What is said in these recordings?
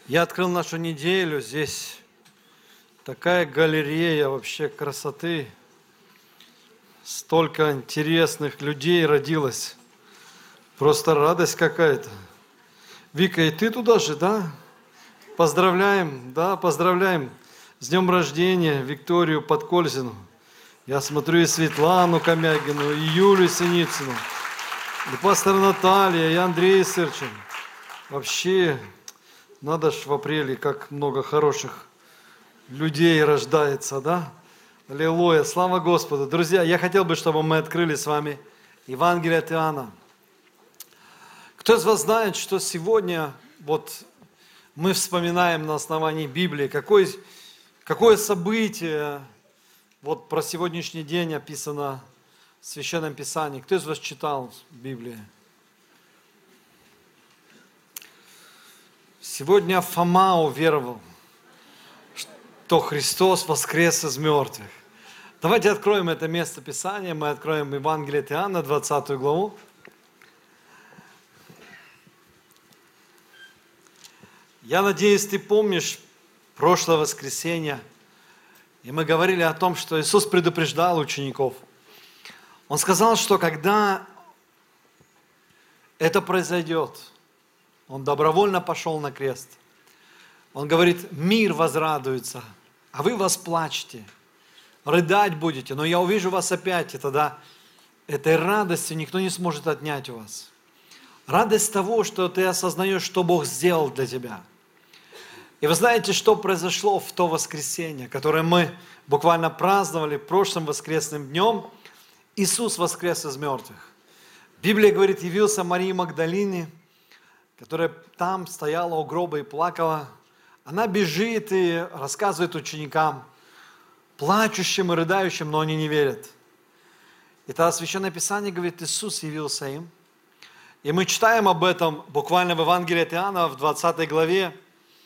Я открыл нашу неделю, здесь такая галерея вообще красоты, столько интересных людей родилось, просто радость какая-то. Вика, и ты туда же, да? Поздравляем, да, поздравляем с днем рождения Викторию Подкользину. Я смотрю и Светлану Комягину, и Юлю Синицыну, и пастора Наталья, и Андрей Сырчин. Вообще, надо ж в апреле, как много хороших людей рождается, да? Аллилуйя, слава Господу. Друзья, я хотел бы, чтобы мы открыли с вами Евангелие от Иоанна. Кто из вас знает, что сегодня вот мы вспоминаем на основании Библии, какое событие вот про сегодняшний день описано в Священном Писании? Кто из вас читал Библию? Сегодня Фома уверовал, что Христос воскрес из мертвых. Давайте откроем это место Писания, мы откроем Евангелие от Иоанна, 20 главу. Я надеюсь, ты помнишь прошлое воскресенье, и мы говорили о том, что Иисус предупреждал учеников. Он сказал, что когда это произойдет, Он добровольно пошел на крест. Он говорит, мир возрадуется, а вы восплачете, рыдать будете, но я увижу вас опять, и тогда этой радости никто не сможет отнять у вас. Радость того, что ты осознаешь, что Бог сделал для тебя. И вы знаете, что произошло в то воскресенье, которое мы буквально праздновали прошлым воскресным днем? Иисус воскрес из мертвых. Библия говорит, явился Марии Магдалине, которая там стояла у гроба и плакала. Она бежит и рассказывает ученикам, плачущим и рыдающим, но они не верят. И тогда Священное Писание говорит, Иисус явился им. И мы читаем об этом буквально в Евангелии от Иоанна, в 20 главе,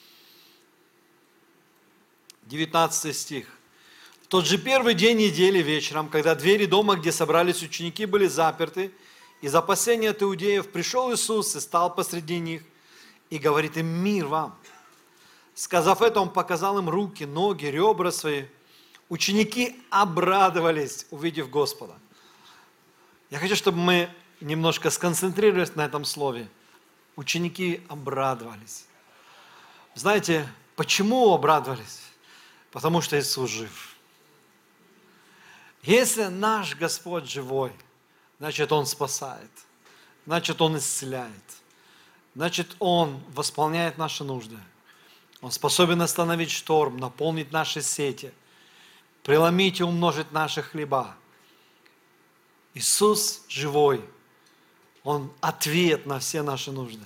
19 стих. В тот же первый день недели вечером, когда двери дома, где собрались ученики, были заперты, из опасения от иудеев пришел Иисус и стал посреди них и говорит им, мир вам. Сказав это, Он показал им руки, ноги, ребра свои. Ученики обрадовались, увидев Господа. Я хочу, чтобы мы немножко сконцентрировались на этом слове. Ученики обрадовались. Знаете, почему обрадовались? Потому что Иисус жив. Если наш Господь живой, значит, Он спасает, значит, Он исцеляет, значит, Он восполняет наши нужды. Он способен остановить шторм, наполнить наши сети, преломить и умножить наши хлеба. Иисус живой, Он ответ на все наши нужды.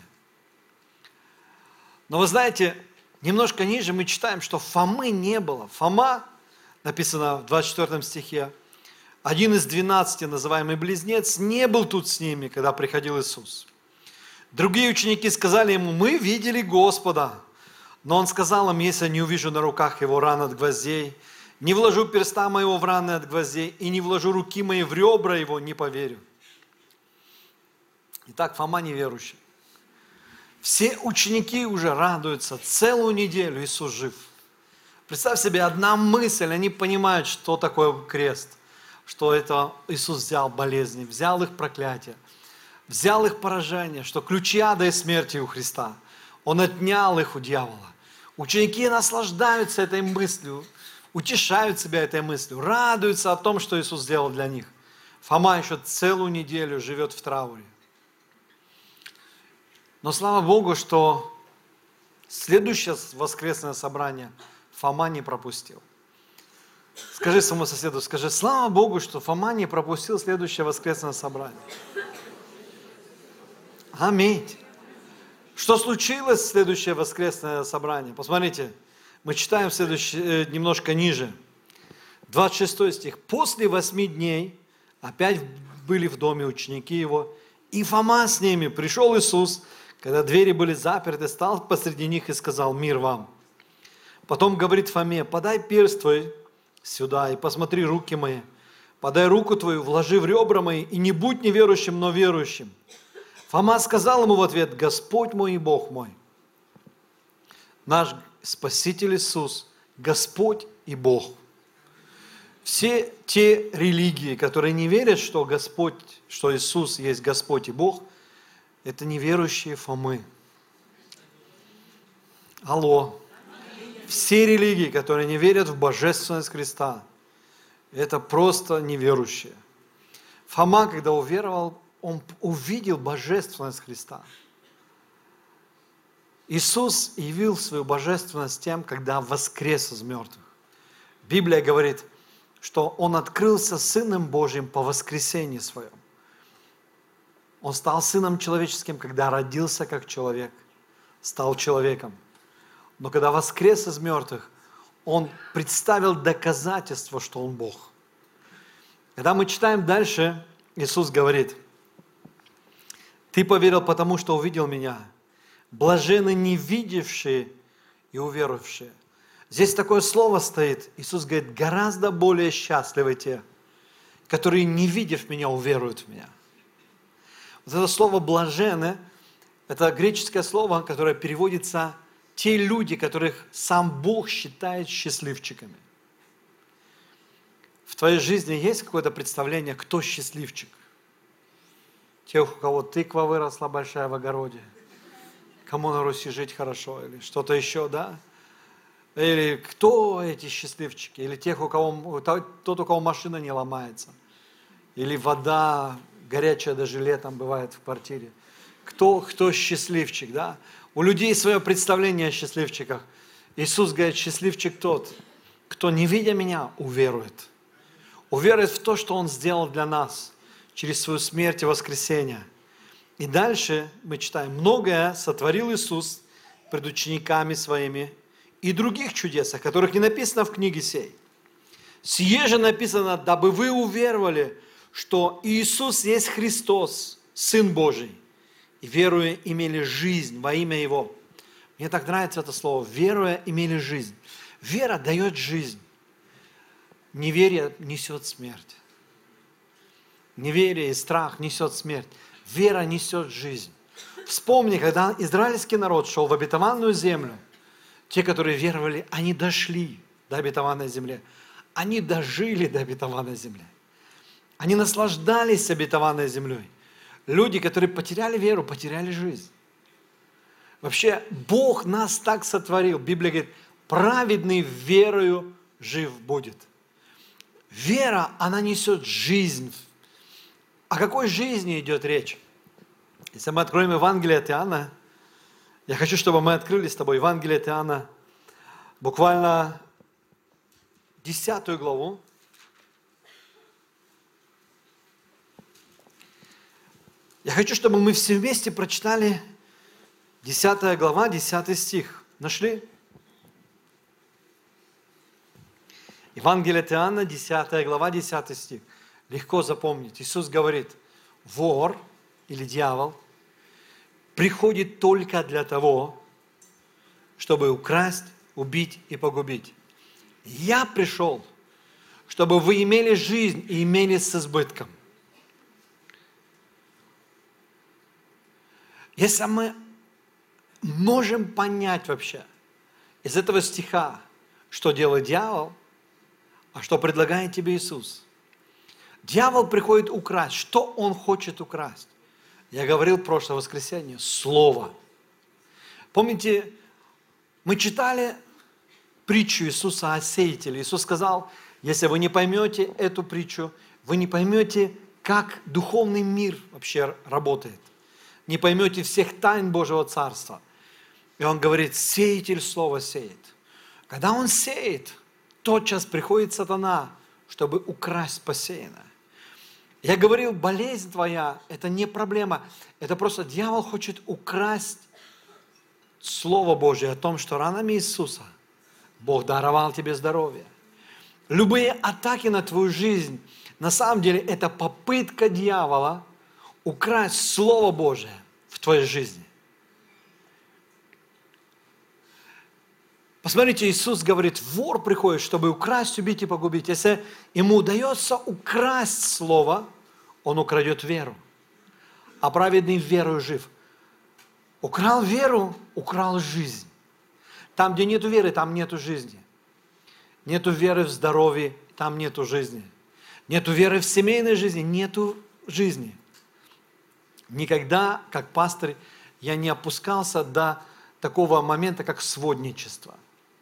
Но вы знаете, немножко ниже мы читаем, что Фомы не было. Фома, написано в 24 стихе, один из 12, называемый близнец, не был тут с ними, когда приходил Иисус. Другие ученики сказали ему, мы видели Господа. Но он сказал им, если не увижу на руках его ран от гвоздей, не вложу перста моего в раны от гвоздей и не вложу руки мои в ребра его, не поверю. Итак, Фома неверующий. Все ученики уже радуются, целую неделю Иисус жив. Представь себе, одна мысль, они понимают, что такое крест, что это Иисус взял болезни, взял их проклятие, взял их поражение, что ключи ада и смерти у Христа. Он отнял их у дьявола. Ученики наслаждаются этой мыслью, утешают себя этой мыслью, радуются о том, что Иисус сделал для них. Фома еще целую неделю живет в трауре. Но слава Богу, что следующее воскресное собрание Фома не пропустил. Скажи своему соседу, скажи, слава Богу, что Фома не пропустил следующее воскресное собрание. Аминь. Что случилось в следующее воскресное собрание? Посмотрите, мы читаем немножко ниже. 26 стих. После 8 дней опять были в доме ученики его, и Фома с ними. Пришел Иисус, когда двери были заперты, стал посреди них и сказал, мир вам. Потом говорит Фоме, подай перст твой сюда и посмотри руки мои. Подай руку твою, вложи в ребра мои, и не будь неверующим, но верующим. Фома сказал ему в ответ, Господь мой и Бог мой. Наш Спаситель Иисус, Господь и Бог. Все те религии, которые не верят, что Господь, что Иисус есть Господь и Бог, это неверующие Фомы. Алло. Все религии, которые не верят в божественность Христа, это просто неверующие. Фома, когда уверовал, он увидел божественность Христа. Иисус явил свою божественность тем, когда воскрес из мертвых. Библия говорит, что Он открылся Сыном Божьим по воскресении Своем. Он стал Сыном Человеческим, когда родился как человек, стал человеком. Но когда воскрес из мертвых, Он представил доказательство, что Он Бог. Когда мы читаем дальше, Иисус говорит, «Ты поверил, потому что увидел Меня. Блаженны не видевшие и уверовавшие». Здесь такое слово стоит. Иисус говорит, гораздо более счастливы те, которые, не видев Меня, уверуют в Меня. Вот это слово «блаженны» – это греческое слово, которое переводится «те люди, которых сам Бог считает счастливчиками». В твоей жизни есть какое-то представление, кто счастливчик? Тех, у кого тыква выросла большая в огороде, кому на Руси жить хорошо, или что-то еще, да? Или кто эти счастливчики? Или тех, тот, у кого машина не ломается. Или вода горячая даже летом бывает в квартире. Кто счастливчик, да? У людей свое представление о счастливчиках. Иисус говорит, счастливчик тот, кто, не видя Меня, уверует. Уверует в то, что Он сделал для нас через свою смерть и воскресение. И дальше мы читаем, многое сотворил Иисус пред учениками Своими, и других чудесах, которых не написано в книге сей. Сие же написано, дабы вы уверовали, что Иисус есть Христос, Сын Божий, и веруя имели жизнь во имя Его. Мне так нравится это слово, веруя имели жизнь. Вера дает жизнь. Неверие несет смерть. Неверие и страх несет смерть. Вера несет жизнь. Вспомни, когда израильский народ шел в обетованную землю, те, которые веровали, они дошли до обетованной земли. Они дожили до обетованной земли. Они наслаждались обетованной землей. Люди, которые потеряли веру, потеряли жизнь. Вообще, Бог нас так сотворил. Библия говорит, праведный верою жив будет. Вера, она несет жизнь. О какой жизни идет речь? Если мы откроем Евангелие от Иоанна, я хочу, чтобы мы открыли с тобой Евангелие от Иоанна, буквально 10 главу. Я хочу, чтобы мы все вместе прочитали 10 глава, 10 стих. Нашли? Евангелие от Иоанна, 10 глава, 10 стих. Легко запомнить. Иисус говорит, вор или дьявол приходит только для того, чтобы украсть, убить и погубить. Я пришел, чтобы вы имели жизнь и имели с избытком. Если мы можем понять вообще из этого стиха, что делает дьявол, а что предлагает тебе Иисус. Дьявол приходит украсть. Что он хочет украсть? Я говорил в прошлое воскресенье. Слово. Помните, мы читали притчу Иисуса о сеятеле. Иисус сказал, если вы не поймете эту притчу, вы не поймете, как духовный мир вообще работает. Не поймете всех тайн Божьего Царства. И он говорит, сеятель слово сеет. Когда он сеет, тотчас приходит сатана, чтобы украсть посеянное. Я говорил, болезнь твоя – это не проблема. Это просто дьявол хочет украсть Слово Божие о том, что ранами Иисуса Бог даровал тебе здоровье. Любые атаки на твою жизнь, на самом деле, это попытка дьявола украсть Слово Божие в твоей жизни. Посмотрите, Иисус говорит, вор приходит, чтобы украсть, убить и погубить. Если ему удается украсть Слово, он украдет веру. А праведный верою жив. Украл веру, украл жизнь. Там, где нету веры, там нету жизни. Нету веры в здоровье, там нету жизни. Нету веры в семейной жизни, нету жизни. Никогда, как пастырь, я не опускался до такого момента, как сводничество.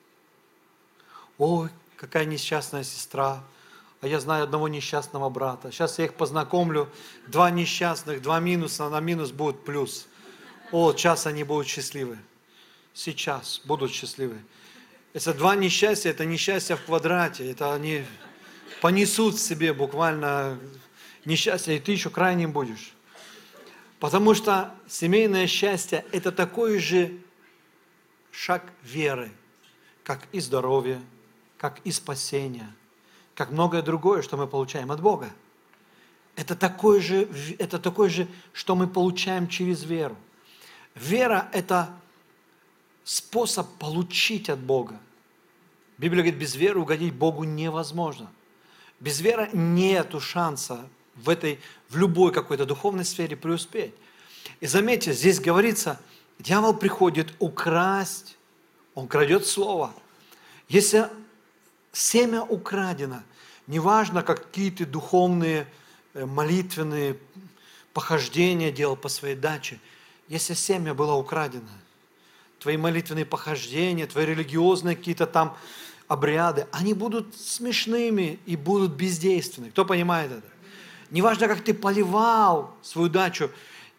Ой, какая несчастная сестра, а я знаю одного несчастного брата. Сейчас я их познакомлю, 2 несчастных, 2 минуса, на минус будет плюс. О, сейчас они будут счастливы. Сейчас будут счастливы. Если 2 несчастья, это несчастье в квадрате, это они понесут в себе буквально несчастье, и ты еще крайним будешь. Потому что семейное счастье – это такой же шаг веры, как и здоровье, как и спасение, как многое другое, что мы получаем от Бога. Это такое же, что мы получаем через веру. Вера – это способ получить от Бога. Библия говорит, без веры угодить Богу невозможно. Без веры нету шанса в любой какой-то духовной сфере преуспеть. И заметьте, здесь говорится, дьявол приходит украсть, он крадет слово. Если семя украдено, неважно, какие ты духовные, молитвенные похождения делал по своей даче, если семя было украдено, твои молитвенные похождения, твои религиозные какие-то там обряды, они будут смешными и будут бездейственны. Кто понимает это? Неважно, как ты поливал свою дачу,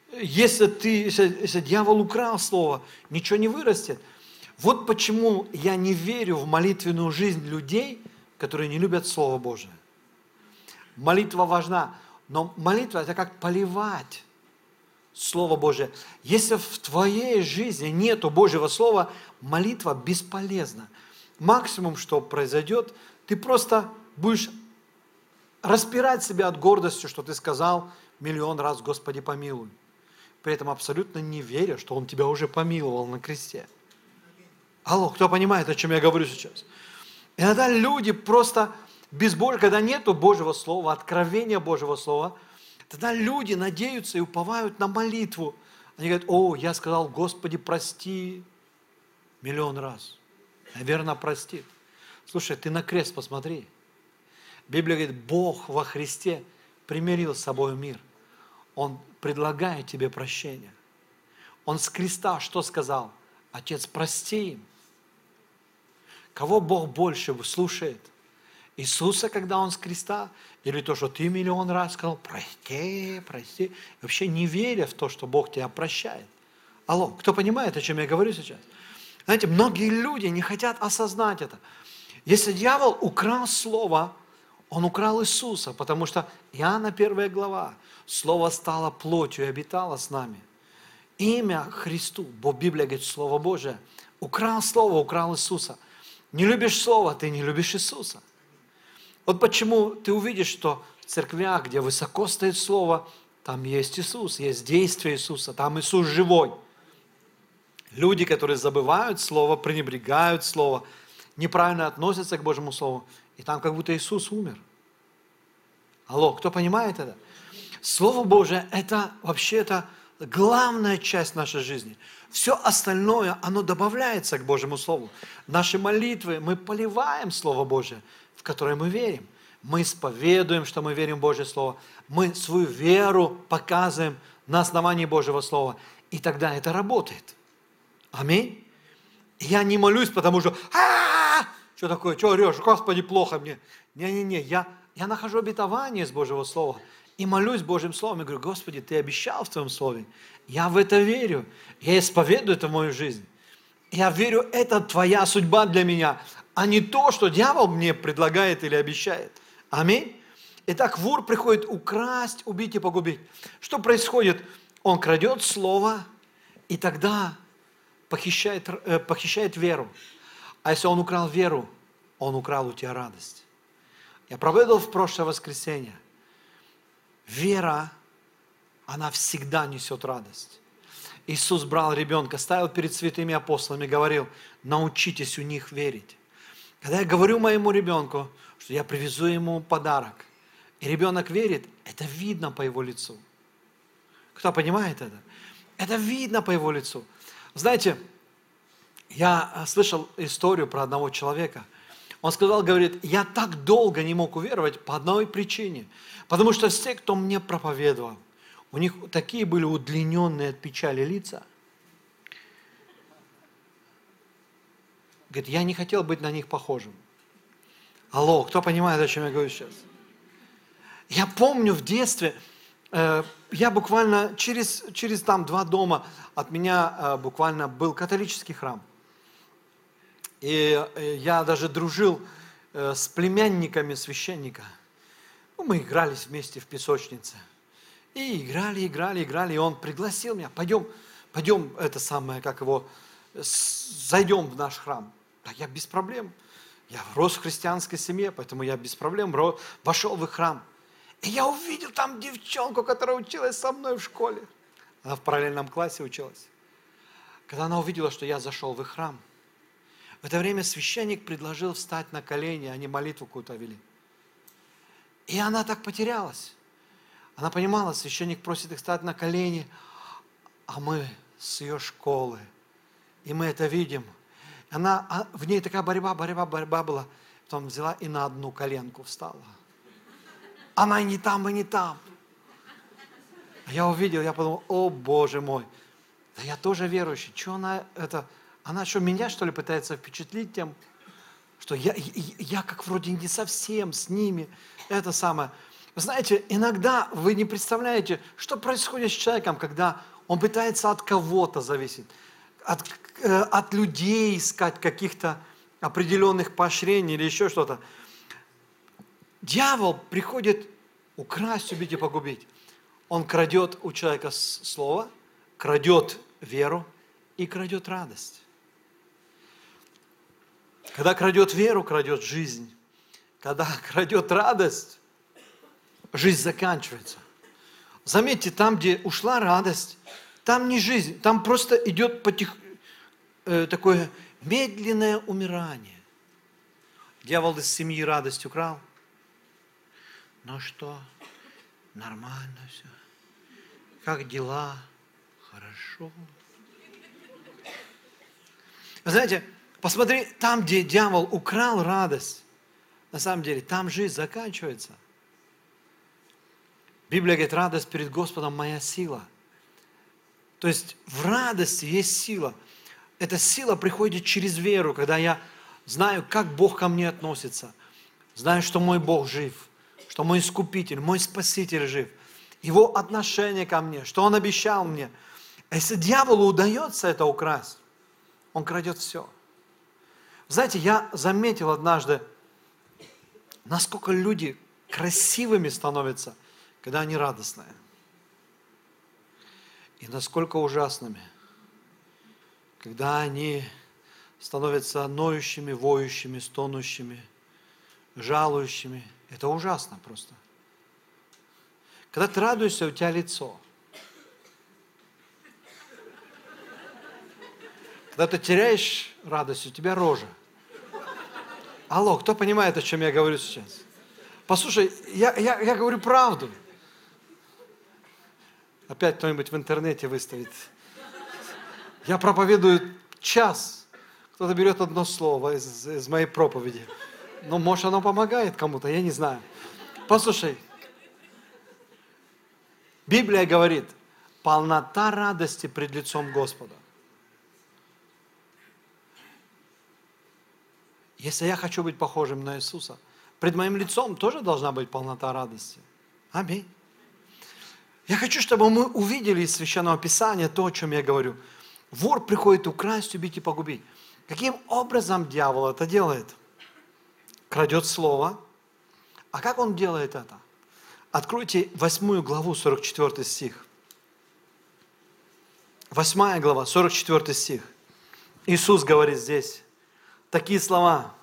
если дьявол украл слово, ничего не вырастет. Вот почему я не верю в молитвенную жизнь людей, которые не любят Слово Божие. Молитва важна, но молитва – это как поливать Слово Божие. Если в твоей жизни нету Божьего Слова, молитва бесполезна. Максимум, что произойдет, ты просто будешь распирать себя от гордости, что ты сказал 1 000 000 раз «Господи, помилуй». При этом абсолютно не веря, что Он тебя уже помиловал на кресте. Алло, кто понимает, о чем я говорю сейчас? Иногда люди просто без Божьего, когда нету Божьего Слова, откровения Божьего Слова, тогда люди надеются и уповают на молитву. Они говорят, о, я сказал, Господи, прости 1 000 000 раз. Наверное, простит. Слушай, ты на крест посмотри. Библия говорит, Бог во Христе примирил с собой мир. Он предлагает тебе прощение. Он с креста что сказал? Отец, прости им. Кого Бог больше слушает? Иисуса, когда Он с креста? Или то, что ты 1 000 000 раз сказал, прости, прости. И вообще не веря в то, что Бог тебя прощает. Алло, кто понимает, о чем я говорю сейчас? Знаете, многие люди не хотят осознать это. Если дьявол украл слово, он украл Иисуса, потому что Иоанна 1 глава, Слово стало плотью и обитало с нами. Имя Христу, бо Библия говорит, Слово Божие, украл Слово, украл Иисуса. Не любишь Слово, ты не любишь Иисуса. Вот почему ты увидишь, что в церквях, где высоко стоит Слово, там есть Иисус, есть действие Иисуса, там Иисус живой. Люди, которые забывают Слово, пренебрегают Слово, неправильно относятся к Божьему Слову, и там как будто Иисус умер. Алло, кто понимает это? Слово Божие – это вообще-то главная часть нашей жизни. Все остальное, оно добавляется к Божьему Слову. Наши молитвы, мы поливаем Слово Божие, в которое мы верим. Мы исповедуем, что мы верим в Божье Слово. Мы свою веру показываем на основании Божьего Слова. И тогда это работает. Аминь. Я не молюсь, потому что что такое, что орешь, Господи, плохо мне. Не-не-не, я нахожу обетование из Божьего Слова и молюсь Божьим Словом. Я говорю, Господи, Ты обещал в Твоем Слове. Я в это верю. Я исповедую это в мою жизнь. Я верю, это Твоя судьба для меня, а не то, что дьявол мне предлагает или обещает. Аминь. Итак, вор приходит украсть, убить и погубить. Что происходит? Он крадет Слово и тогда похищает веру. А если он украл веру, он украл у тебя радость. Я проповедовал в прошлое воскресенье. Вера, она всегда несет радость. Иисус брал ребенка, ставил перед святыми апостолами, говорил, научитесь у них верить. Когда я говорю моему ребенку, что я привезу ему подарок, и ребенок верит, это видно по его лицу. Кто понимает это? Это видно по его лицу. Знаете, Я слышал историю про одного человека. Он сказал, говорит, я так долго не мог уверовать по одной причине. Потому что все, кто мне проповедовал, у них такие были удлиненные от печали лица. Говорит, я не хотел быть на них похожим. Алло, кто понимает, о чем я говорю сейчас? Я помню в детстве, я буквально через там 2 дома от меня буквально был католический храм. И я даже дружил с племянниками священника. Ну, мы игрались вместе в песочнице. И играли. И он пригласил меня, пойдем, это самое, как его, зайдем в наш храм. Да я без проблем. Я рос в христианской семье, поэтому я без проблем вошел в их храм. И я увидел там девчонку, которая училась со мной в школе. Она в параллельном классе училась. Когда она увидела, что я зашел в их храм, в это время священник предложил встать на колени, они молитву какую-то вели. И она так потерялась. Она понимала, священник просит их встать на колени, а мы с ее школы. И мы это видим. В ней такая борьба была. Потом взяла и на одну коленку встала. Она и не там. Я увидел, я подумал, о Боже мой, да я тоже верующий. Что она что, меня что ли пытается впечатлить тем, что я как вроде не совсем с ними. Это самое. Вы знаете, иногда вы не представляете, что происходит с человеком, когда он пытается от кого-то зависеть, от людей искать каких-то определенных поощрений или еще что-то. Дьявол приходит украсть, убить и погубить. Он крадет у человека слово, крадет веру и крадет радость. Когда крадет веру, крадет жизнь. Когда крадет радость, жизнь заканчивается. Заметьте, там, где ушла радость, там не жизнь, там просто идет такое медленное умирание. Дьявол из семьи радость украл. Ну что, нормально все. Как дела? Хорошо. Вы знаете, посмотри, там, где дьявол украл радость, на самом деле, там жизнь заканчивается. Библия говорит, радость перед Господом моя сила. То есть в радости есть сила. Эта сила приходит через веру, когда я знаю, как Бог ко мне относится. Знаю, что мой Бог жив, что мой Искупитель, мой Спаситель жив. Его отношение ко мне, что Он обещал мне. Если дьяволу удается это украсть, он крадет все. Знаете, я заметил однажды, насколько люди красивыми становятся, когда они радостные. И насколько ужасными, когда они становятся ноющими, воющими, стонущими, жалующими. Это ужасно просто. Когда ты радуешься, у тебя лицо. Когда ты теряешь радость, у тебя рожа. Алло, кто понимает, о чем я говорю сейчас? Послушай, я говорю правду. Опять кто-нибудь в интернете выставит. Я проповедую час. Кто-то берет одно слово из моей проповеди. Ну, может, оно помогает кому-то, я не знаю. Послушай, Библия говорит, полнота радости пред лицом Господа. Если я хочу быть похожим на Иисуса, пред моим лицом тоже должна быть полнота радости. Аминь. Я хочу, чтобы мы увидели из Священного Писания то, о чем я говорю. Вор приходит украсть, убить и погубить. Каким образом дьявол это делает? Крадет слово. А как он делает это? Откройте 8 главу, 44 стих. 8 глава, 44 стих. Иисус говорит здесь такие слова.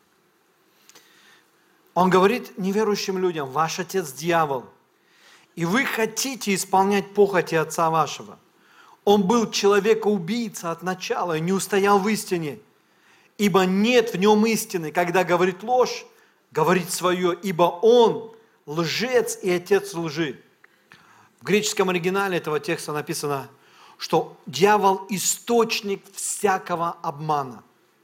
Он говорит неверующим людям, ваш отец дьявол, и вы хотите исполнять похоти отца вашего. Он был человека-убийца от начала и не устоял в истине, ибо нет в нем истины. Когда говорит ложь, говорит свое, ибо он лжец и отец лжи. В греческом оригинале этого текста написано, что дьявол источник всякого обмана.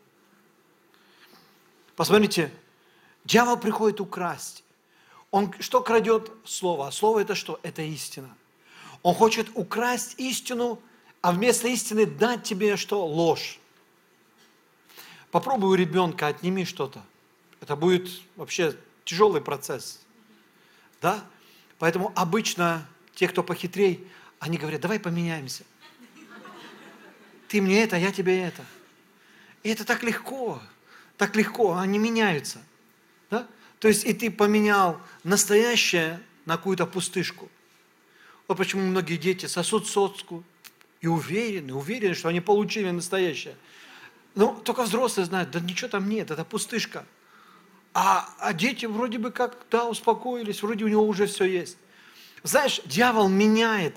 Посмотрите, дьявол приходит украсть. Он что крадет? Слово. А слово это что? Это истина. Он хочет украсть истину, а вместо истины дать тебе что? Ложь. Попробуй у ребенка, отними что-то. Это будет вообще тяжелый процесс. Да? Поэтому обычно те, кто похитрей, они говорят, давай поменяемся. Ты мне это, я тебе это. И это так легко, они меняются. Да? То есть и ты поменял настоящее на какую-то пустышку. Вот почему многие дети сосут соску и уверены, что они получили настоящее. Но только взрослые знают, да ничего там нет, это пустышка. А дети вроде бы как, да, успокоились, вроде у него уже все есть. Знаешь, дьявол меняет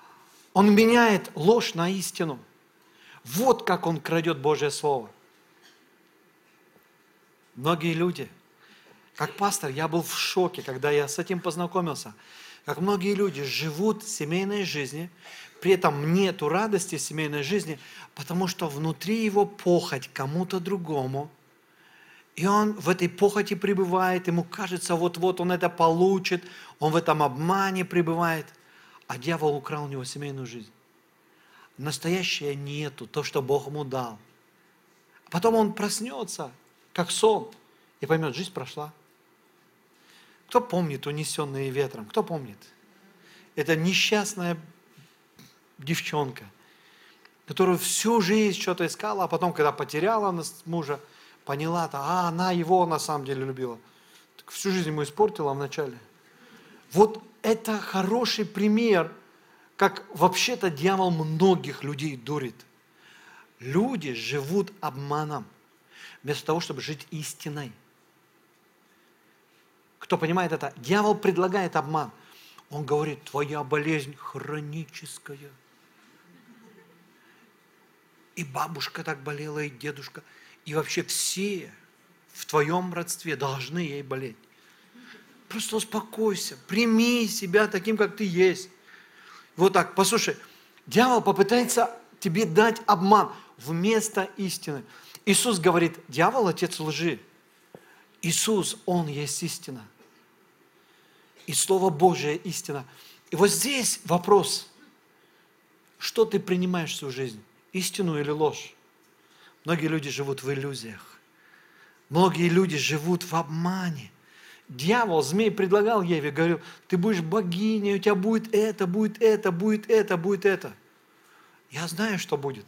ложь на истину. Вот как он крадет Божье Слово. Многие люди, как пастор, я был в шоке, когда я с этим познакомился, как многие люди живут в семейной жизни, при этом нету радости в семейной жизни, потому что внутри его похоть к кому-то другому, и он в этой похоти пребывает, ему кажется, вот-вот он это получит, он в этом обмане пребывает, а дьявол украл у него семейную жизнь. Настоящее нету, то, что Бог ему дал. Потом он проснется, как сон, и поймет, жизнь прошла. Кто помнит «Унесенные ветром»? Кто помнит? Это несчастная девчонка, которая всю жизнь что-то искала, а потом, когда потеряла мужа, поняла, она его на самом деле любила. Так всю жизнь ему испортила вначале. Вот это хороший пример, как вообще-то дьявол многих людей дурит. Люди живут обманом, вместо того, чтобы жить истиной. Кто понимает это? Дьявол предлагает обман. Он говорит, твоя болезнь хроническая. И бабушка так болела, и дедушка. И вообще все в твоем родстве должны ей болеть. Просто успокойся, прими себя таким, как ты есть. Вот так, послушай, дьявол попытается тебе дать обман вместо истины. Иисус говорит, дьявол – отец лжи. Иисус, Он есть истина. И Слово Божие – истина. И вот здесь вопрос, что ты принимаешь в свою жизнь, истину или ложь? Многие люди живут в иллюзиях. Многие люди живут в обмане. Дьявол, змей предлагал Еве, говорил, ты будешь богиней, у тебя будет это, будет это, будет это, будет это. Я знаю, что будет.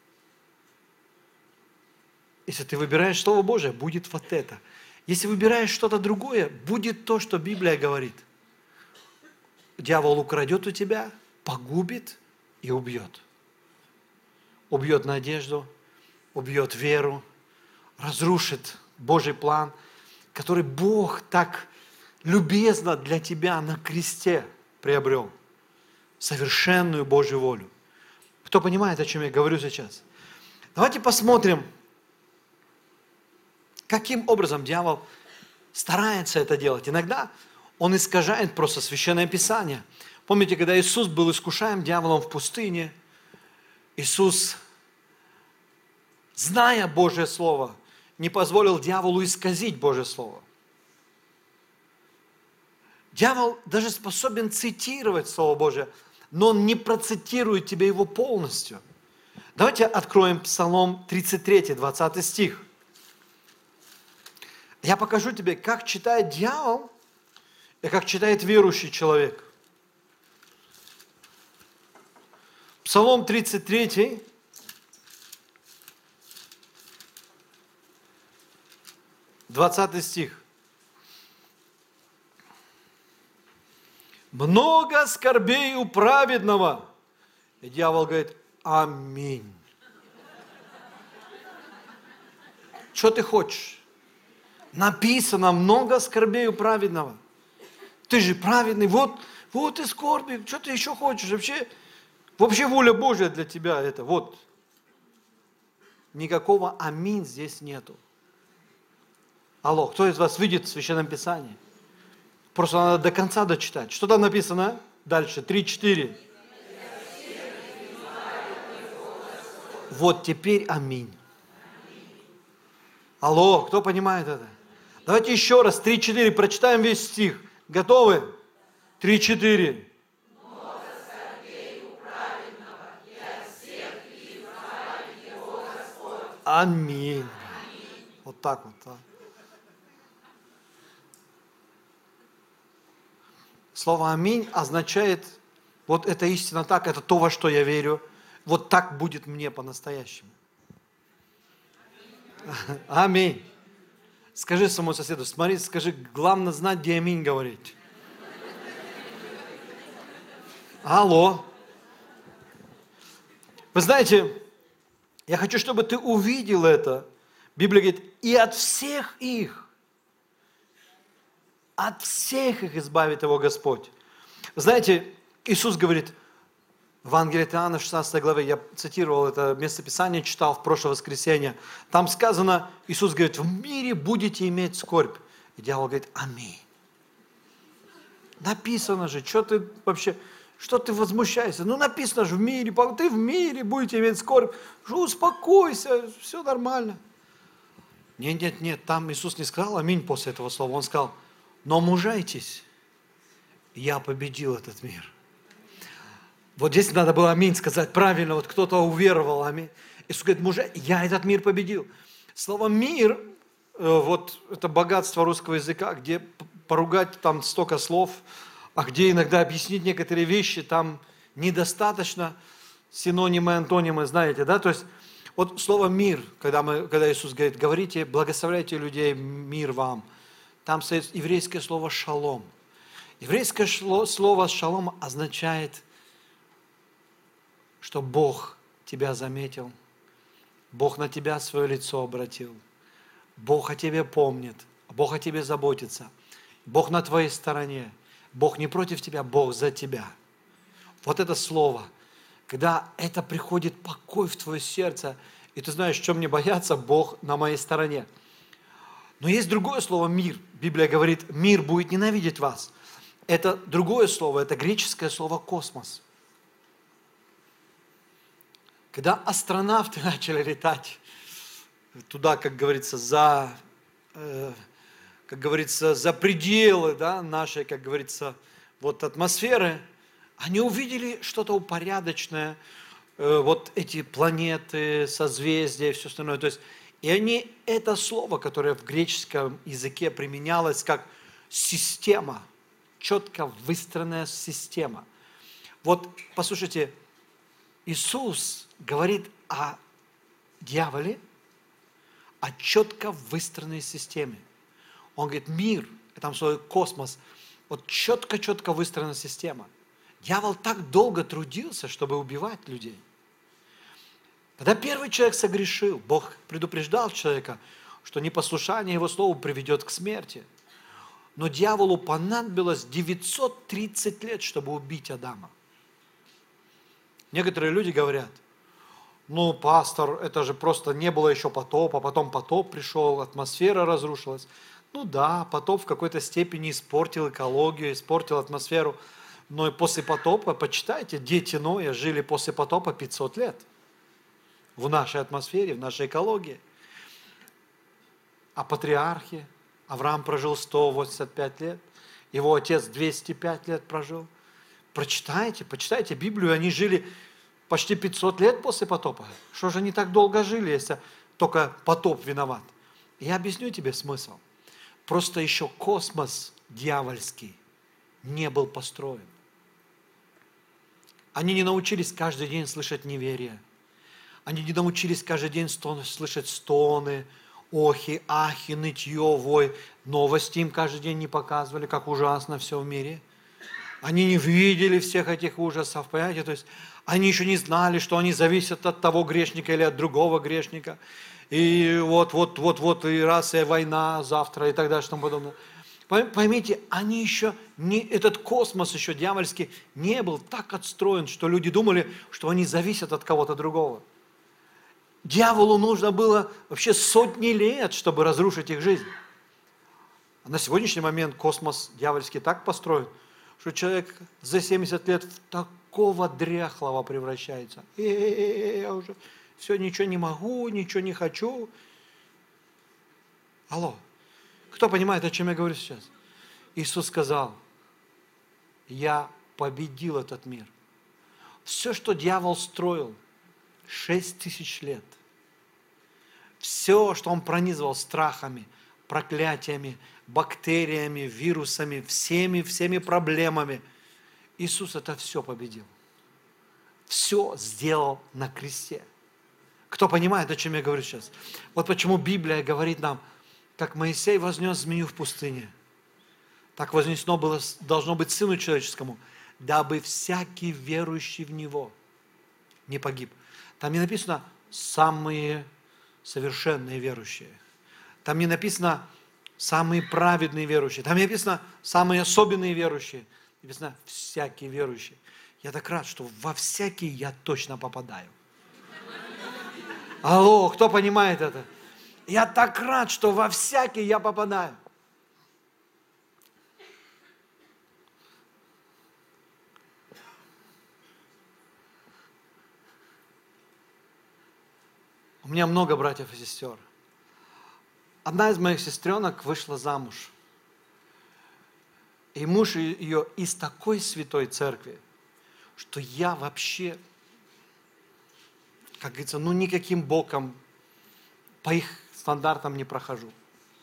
Если ты выбираешь Слово Божие, будет вот это. Если выбираешь что-то другое, будет то, что Библия говорит. Дьявол украдет у тебя, погубит и убьет. Убьет надежду, убьет веру, разрушит Божий план, который Бог так любезно для тебя на кресте приобрел. Совершенную Божью волю. Кто понимает, о чем я говорю сейчас? Давайте посмотрим, каким образом дьявол старается это делать. Иногда он искажает просто Священное Писание. Помните, когда Иисус был искушаем дьяволом в пустыне, Иисус, зная Божье Слово, не позволил дьяволу исказить Божье Слово. Дьявол даже способен цитировать Слово Божие, но он не процитирует тебе его полностью. Давайте откроем Псалом 33, 20 стих. Я покажу тебе, как читает дьявол и как читает верующий человек. Псалом 33, 20 стих. Много скорбей у праведного. И дьявол говорит, аминь. Что ты хочешь? Написано, много скорбей у праведного. Ты же праведный, вот и скорби, что ты еще хочешь? Вообще воля Божья для тебя это, вот. Никакого аминь здесь нету. Алло, кто из вас видит в Священном Писании? Просто надо до конца дочитать. Что там написано? Дальше, 3-4. Вот теперь аминь. Алло, кто понимает это? Давайте еще раз, 3-4, прочитаем весь стих. Готовы? 3-4. Аминь. Вот так вот. Да. Слово «аминь» означает, вот это истина так, это то, во что я верю, вот так будет мне по-настоящему. Аминь. Скажи своему соседу, смотри, скажи, главное знать, где аминь говорить. Алло. Вы знаете, я хочу, чтобы ты увидел это. Библия говорит, и от всех их избавит его Господь. Знаете, Иисус говорит, в Евангелии от Иоанна, в 16 главе, я цитировал это местописание, читал в прошлое воскресенье, там сказано, Иисус говорит, в мире будете иметь скорбь. И дьявол говорит, аминь. Написано же, что ты вообще, что ты возмущаешься? Ну написано же в мире, ты в мире будете иметь скорбь. Успокойся, все нормально. Нет, там Иисус не сказал аминь после этого слова, Он сказал, но мужайтесь, я победил этот мир. Вот здесь надо было аминь сказать правильно, вот кто-то уверовал, аминь. Иисус говорит, я этот мир победил. Слово «мир», вот это богатство русского языка, где поругать там столько слов, а где иногда объяснить некоторые вещи, там недостаточно синонимы, антонимы, знаете, да? То есть вот слово «мир», когда Иисус говорит, говорите, благословляйте людей, мир вам, там стоит еврейское слово «шалом». Еврейское слово «шалом» означает, что Бог тебя заметил, Бог на тебя свое лицо обратил, Бог о тебе помнит, Бог о тебе заботится, Бог на твоей стороне, Бог не против тебя, Бог за тебя. Вот это слово, когда это приходит покой в твое сердце, и ты знаешь, что мне бояться, Бог на моей стороне. Но есть другое слово «мир». Библия говорит, мир будет ненавидеть вас. Это другое слово, это греческое слово «космос». Когда астронавты начали летать туда, как говорится, за пределы, да, нашей, как говорится, вот атмосферы, они увидели что-то упорядоченное, вот эти планеты, созвездия и все остальное. То есть, и они это слово, которое в греческом языке применялось как система, четко выстроенная система. Вот, послушайте, Иисус говорит о дьяволе, о четко выстроенной системе. Он говорит, мир, там слово космос, вот четко выстроена система. Дьявол так долго трудился, чтобы убивать людей. Когда первый человек согрешил, Бог предупреждал человека, что непослушание его слову приведет к смерти. Но дьяволу понадобилось 930 лет, чтобы убить Адама. Некоторые люди говорят, ну, пастор, это же просто не было еще потопа, потом потоп пришел, атмосфера разрушилась. Ну да, потоп в какой-то степени испортил экологию, испортил атмосферу. Но и после потопа, почитайте, дети Ноя жили после потопа 500 лет. В нашей атмосфере, в нашей экологии. А патриархи, Авраам прожил 185 лет, его отец 205 лет прожил. Почитайте Библию, они жили почти 500 лет после потопа. Что же они так долго жили, если только потоп виноват? Я объясню тебе смысл. Просто еще космос дьявольский не был построен. Они не научились каждый день слышать неверие. Они не научились каждый день слышать стоны, охи, ахи, нытье, вой. Новости им каждый день не показывали, как ужасно все в мире. Они не видели всех этих ужасов, понимаете? То есть они еще не знали, что они зависят от того грешника или от другого грешника. И вот, и раз, и война завтра, и так далее, и тому подобное. Поймите, они еще этот космос еще дьявольский не был так отстроен, что люди думали, что они зависят от кого-то другого. Дьяволу нужно было вообще сотни лет, чтобы разрушить их жизнь. А на сегодняшний момент космос дьявольский так построен, что человек за 70 лет в такого дряхлого превращается. Я уже Все, ничего не могу, ничего не хочу. Алло, кто понимает, о чем я говорю сейчас? Иисус сказал, я победил этот мир. Все, что дьявол строил 6000 лет, все, что он пронизывал страхами, проклятиями, бактериями, вирусами, всеми проблемами, Иисус это все победил. Все сделал на кресте. Кто понимает, о чем я говорю сейчас? Вот почему Библия говорит нам, как Моисей вознес змею в пустыне, так вознесено было, должно быть Сыну Человеческому, дабы всякий верующий в Него не погиб. Там не написано «самые совершенные верующие». Там не написано «самые праведные верующие». Там не написано «самые особенные верующие». Написано «всякий верующий». Я так рад, что во всякий я точно попадаю. Алло, кто понимает это? Я так рад, что во всякий я попадаю. У меня много братьев и сестер. Одна из моих сестренок вышла замуж. И муж ее из такой святой церкви, что я вообще, как говорится, никаким боком по их стандартам не прохожу.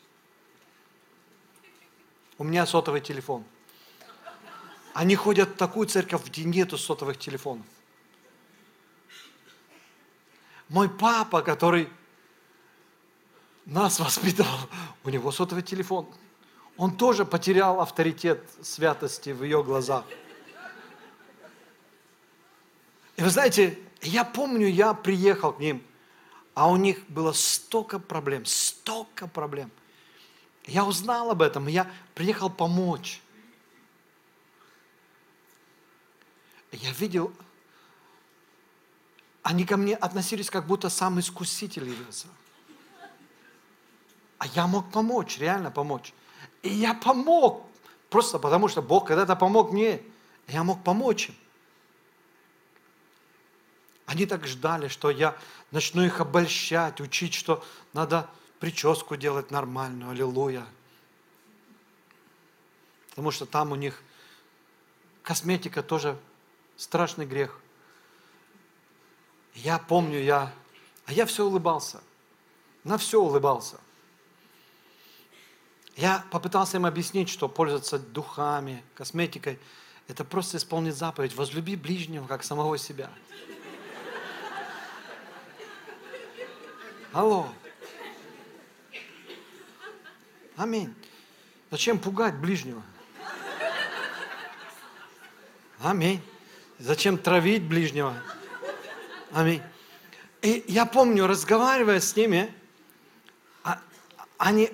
У меня сотовый телефон. Они ходят в такую церковь, где нету сотовых телефонов. Мой папа, который нас воспитал, у него сотовый телефон. Он тоже потерял авторитет святости в ее глазах. И вы знаете, я помню, я приехал к ним, а у них было столько проблем. Я узнал об этом, и я приехал помочь. Я видел, они ко мне относились, как будто сам Искуситель явился. А я мог помочь, реально помочь. И я помог, просто потому что Бог когда-то помог мне. Я мог помочь им. Они так ждали, что я начну их обольщать, учить, что надо прическу делать нормальную, аллилуйя. Потому что там у них косметика тоже страшный грех. Я помню, я все улыбался. На все улыбался. Я попытался им объяснить, что пользоваться духами, косметикой, это просто исполнить заповедь. Возлюби ближнего, как самого себя. Алло. Аминь. Зачем пугать ближнего? Аминь. Зачем травить ближнего? Аминь. И я помню, разговаривая с ними, они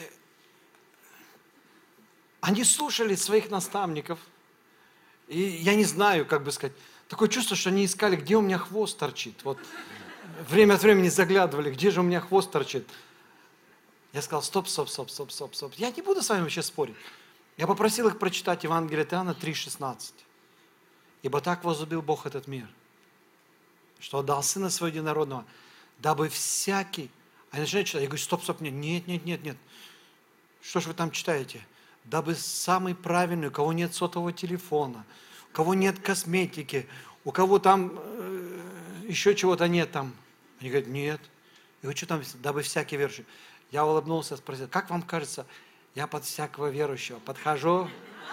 слушали своих наставников. И я не знаю, как бы сказать, такое чувство, что они искали, где у меня хвост торчит. Вот время от времени заглядывали, где же у меня хвост торчит. Я сказал, стоп. Я не буду с вами вообще спорить. Я попросил их прочитать Евангелие от Иоанна 3,16. Ибо так возлюбил Бог этот мир, что отдал Сына Своего Единородного, дабы всякий... Они начинают читать. Я говорю, стоп, нет. Что же вы там читаете? Дабы самый правильный, у кого нет сотового телефона, у кого нет косметики, у кого там еще чего-то нет там. Они говорят, нет. Я говорю, что там написано? Дабы всякий верующий. Я улыбнулся, спросил, как вам кажется, я под всякого верующего подхожу?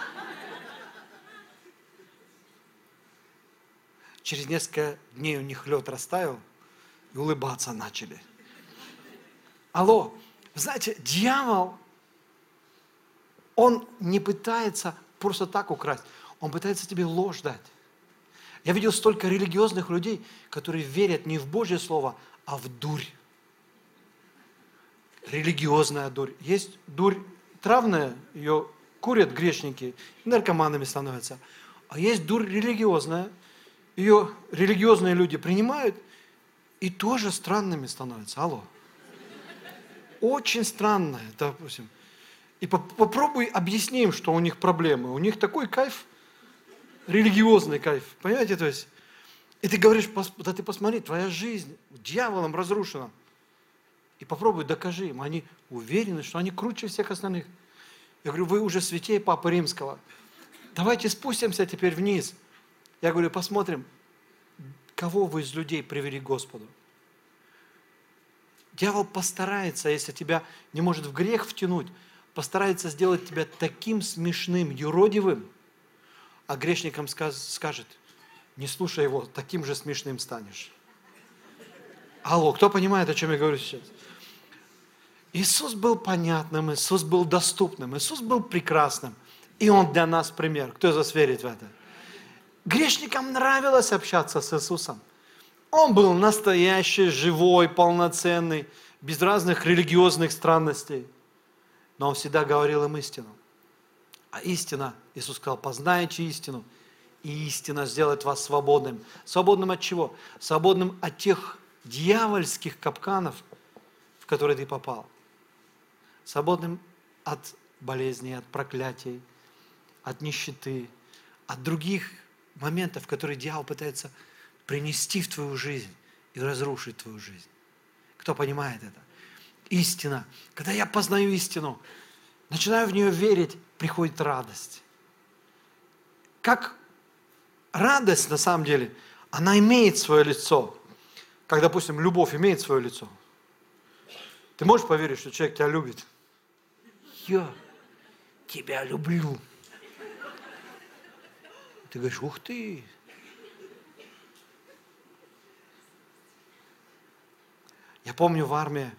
Через несколько дней у них лед растаял, и улыбаться начали. Алло, знаете, дьявол, он не пытается просто так украсть, он пытается тебе ложь дать. Я видел столько религиозных людей, которые верят не в Божье Слово, а в дурь. Религиозная дурь. Есть дурь травная, ее курят грешники, наркоманами становятся. А есть дурь религиозная, ее религиозные люди принимают и тоже странными становятся. Алло. Очень странное, допустим. И попробуй объясни им, что у них проблемы. У них такой кайф, религиозный кайф. Понимаете, то есть? И ты говоришь, да ты посмотри, твоя жизнь дьяволом разрушена. И попробуй, докажи им. Они уверены, что они круче всех остальных. Я говорю, вы уже святее Папы Римского. Давайте спустимся теперь вниз. Я говорю, посмотрим, кого вы из людей привели к Господу. Дьявол постарается, если тебя не может в грех втянуть, постарается сделать тебя таким смешным, юродивым, а грешникам скажет, не слушай его, таким же смешным станешь. Алло, кто понимает, о чем я говорю сейчас? Иисус был понятным, Иисус был доступным, Иисус был прекрасным. И Он для нас пример. Кто из вас верит в это? Грешникам нравилось общаться с Иисусом. Он был настоящий, живой, полноценный, без разных религиозных странностей. Но Он всегда говорил им истину. А истина, Иисус сказал, познайте истину, и истина сделает вас свободным. Свободным от чего? Свободным от тех дьявольских капканов, в которые ты попал. Свободным от болезней, от проклятий, от нищеты, от других моментов, которые дьявол пытается принести в твою жизнь и разрушить твою жизнь. Кто понимает это? Истина. Когда я познаю истину, начинаю в нее верить, приходит радость. Как радость, на самом деле, она имеет свое лицо. Как, допустим, любовь имеет свое лицо. Ты можешь поверить, что человек тебя любит? Я тебя люблю. Ты говоришь, ух ты. Я помню в армии,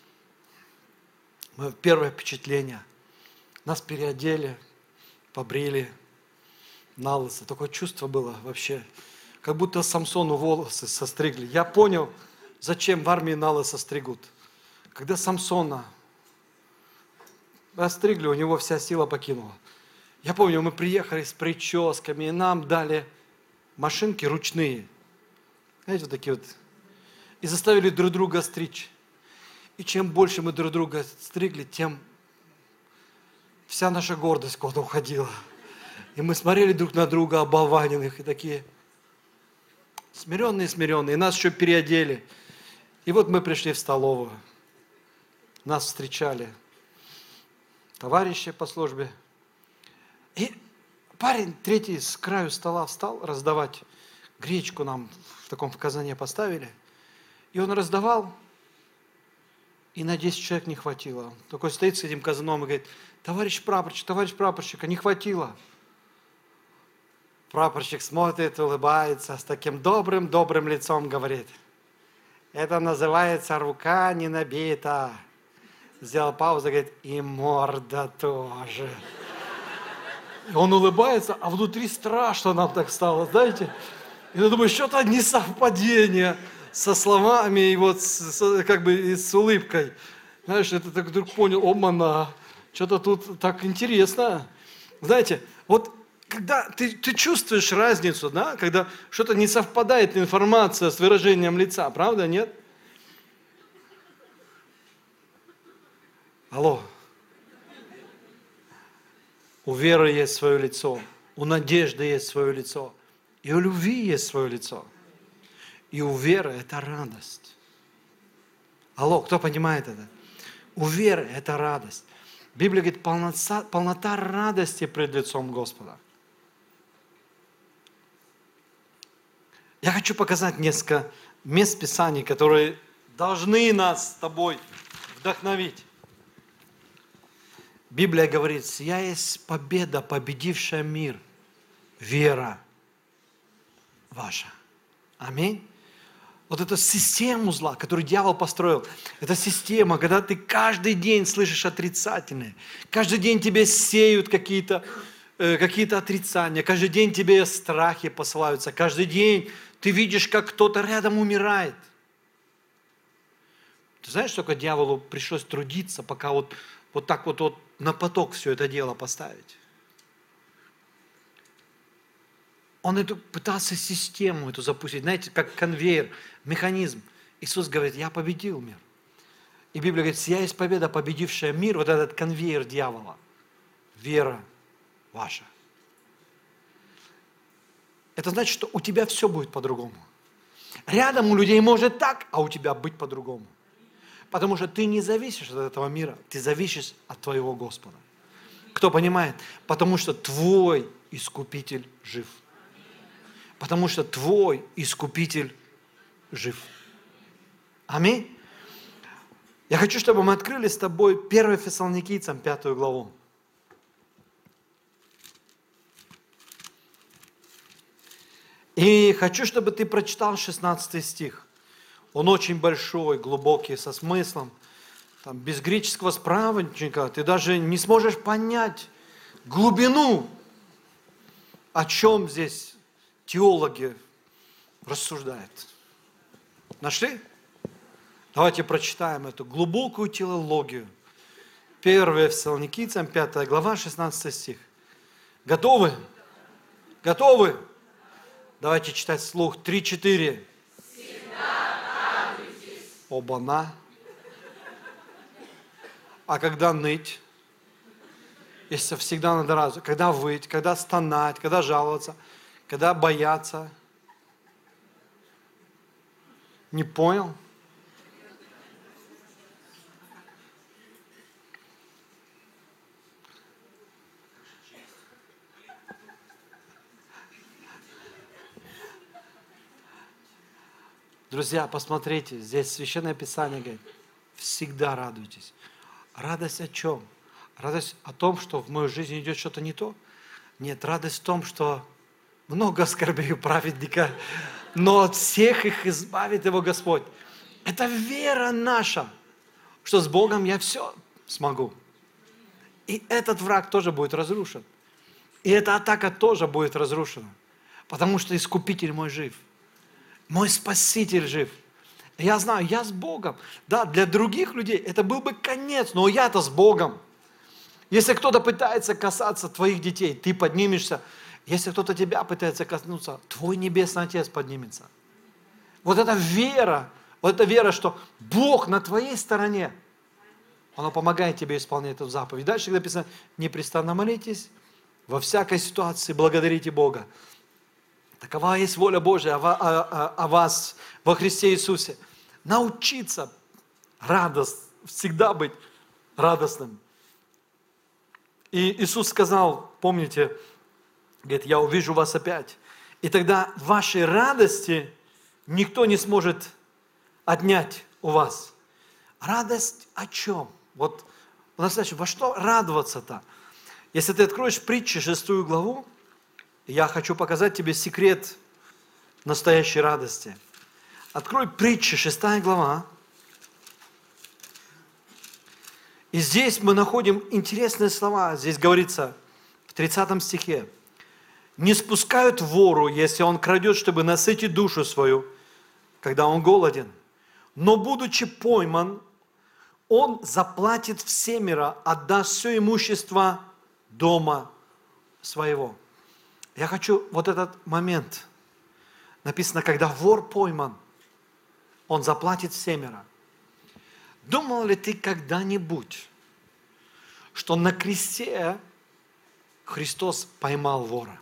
мое первое впечатление, нас переодели, побрили на лысо. Такое чувство было вообще, как будто Самсону волосы состригли. Я понял, зачем в армии на лысо стригут. Когда Самсона растригли, у него вся сила покинула. Я помню, мы приехали с прическами, и нам дали машинки ручные. Знаете, вот такие вот. И заставили друг друга стричь. И чем больше мы друг друга стригли, тем вся наша гордость куда-то уходила. И мы смотрели друг на друга, оболваненных, и такие смиренные. И нас еще переодели. И вот мы пришли в столовую. Нас встречали товарищи по службе. И парень третий с краю стола встал раздавать гречку, нам в таком казане поставили. И он раздавал, и на 10 человек не хватило. Он такой стоит с этим казаном и говорит, товарищ прапорщик, а не хватило. Прапорщик смотрит, улыбается, с таким добрым лицом говорит, это называется рука не набита. Сделал паузу, говорит, и морда тоже. Он улыбается, а внутри страшно нам так стало, знаете. И я думаю, что-то несовпадение со словами и вот как бы с улыбкой. Знаешь, это так вдруг понял, омана, что-то тут так интересно. Знаете, вот когда ты чувствуешь разницу, да, когда что-то не совпадает информация с выражением лица, правда, нет? Алло. У веры есть свое лицо, у надежды есть свое лицо, и у любви есть свое лицо. И у веры это радость. Алло, кто понимает это? У веры это радость. Библия говорит, полнота радости пред лицом Господа. Я хочу показать несколько мест Писаний, которые должны нас с тобой вдохновить. Библия говорит, «Сия есть победа, победившая мир, вера ваша». Аминь. Вот эту систему зла, которую дьявол построил, это система, когда ты каждый день слышишь отрицательные, каждый день тебе сеют какие-то отрицания, каждый день тебе страхи посылаются, каждый день ты видишь, как кто-то рядом умирает. Ты знаешь, сколько дьяволу пришлось трудиться, пока вот так вот на поток все это дело поставить? Он пытался систему эту запустить, знаете, как конвейер, механизм. Иисус говорит, я победил мир. И Библия говорит, сия есть победа, победившая мир, вот этот конвейер дьявола. Вера ваша. Это значит, что у тебя все будет по-другому. Рядом у людей может так, а у тебя быть по-другому. Потому что ты не зависишь от этого мира, ты зависишь от твоего Господа. Кто понимает? Потому что твой Искупитель жив. Потому что твой Искупитель жив. Аминь. Я хочу, чтобы мы открыли с тобой 1 Фессалоникийцам 5 главу. И хочу, чтобы ты прочитал 16 стих. Он очень большой, глубокий, со смыслом. Там, без греческого справочника ты даже не сможешь понять глубину, о чем здесь теологи рассуждают. Нашли? Давайте прочитаем эту глубокую теологию. 1 Фессалоникийцам, 5 глава, 16 стих. Готовы? Готовы? Давайте читать вслух. 3-4. Оба-на. А когда ныть? Если всегда надо разу. Когда выть, когда стонать, когда жаловаться, когда бояться. Не понял? Друзья, посмотрите, здесь Священное Писание говорит, всегда радуйтесь. Радость о чем? Радость о том, что в мою жизнь идет что-то не то? Нет, радость в том, что много скорбей у праведника, но от всех их избавит его Господь. Это вера наша, что с Богом я все смогу. И этот враг тоже будет разрушен. И эта атака тоже будет разрушена. Потому что Искупитель мой жив. Мой Спаситель жив. Я знаю, я с Богом. Да, для других людей это был бы конец, но я-то с Богом. Если кто-то пытается касаться твоих детей, ты поднимешься. Если кто-то тебя пытается коснуться, твой Небесный Отец поднимется. Вот эта вера, что Бог на твоей стороне, она помогает тебе исполнять эту заповедь. Дальше написано, непрестанно молитесь, во всякой ситуации благодарите Бога. Такова есть воля Божья о вас во Христе Иисусе. Научиться всегда быть радостным. И Иисус сказал, помните, говорит, я увижу вас опять. И тогда вашей радости никто не сможет отнять у вас. Радость о чем? Вот у нас значит, во что радоваться-то? Если ты откроешь притчи 6 главу, я хочу показать тебе секрет настоящей радости. Открой притчи 6 глава. И здесь мы находим интересные слова. Здесь говорится в 30 стихе. Не спускают вору, если он крадет, чтобы насытить душу свою, когда он голоден. Но будучи пойман, он заплатит всемиро, отдаст все имущество дома своего. Я хочу вот этот момент. Написано, когда вор пойман, он заплатит всемиро. Думал ли ты когда-нибудь, что на кресте Христос поймал вора?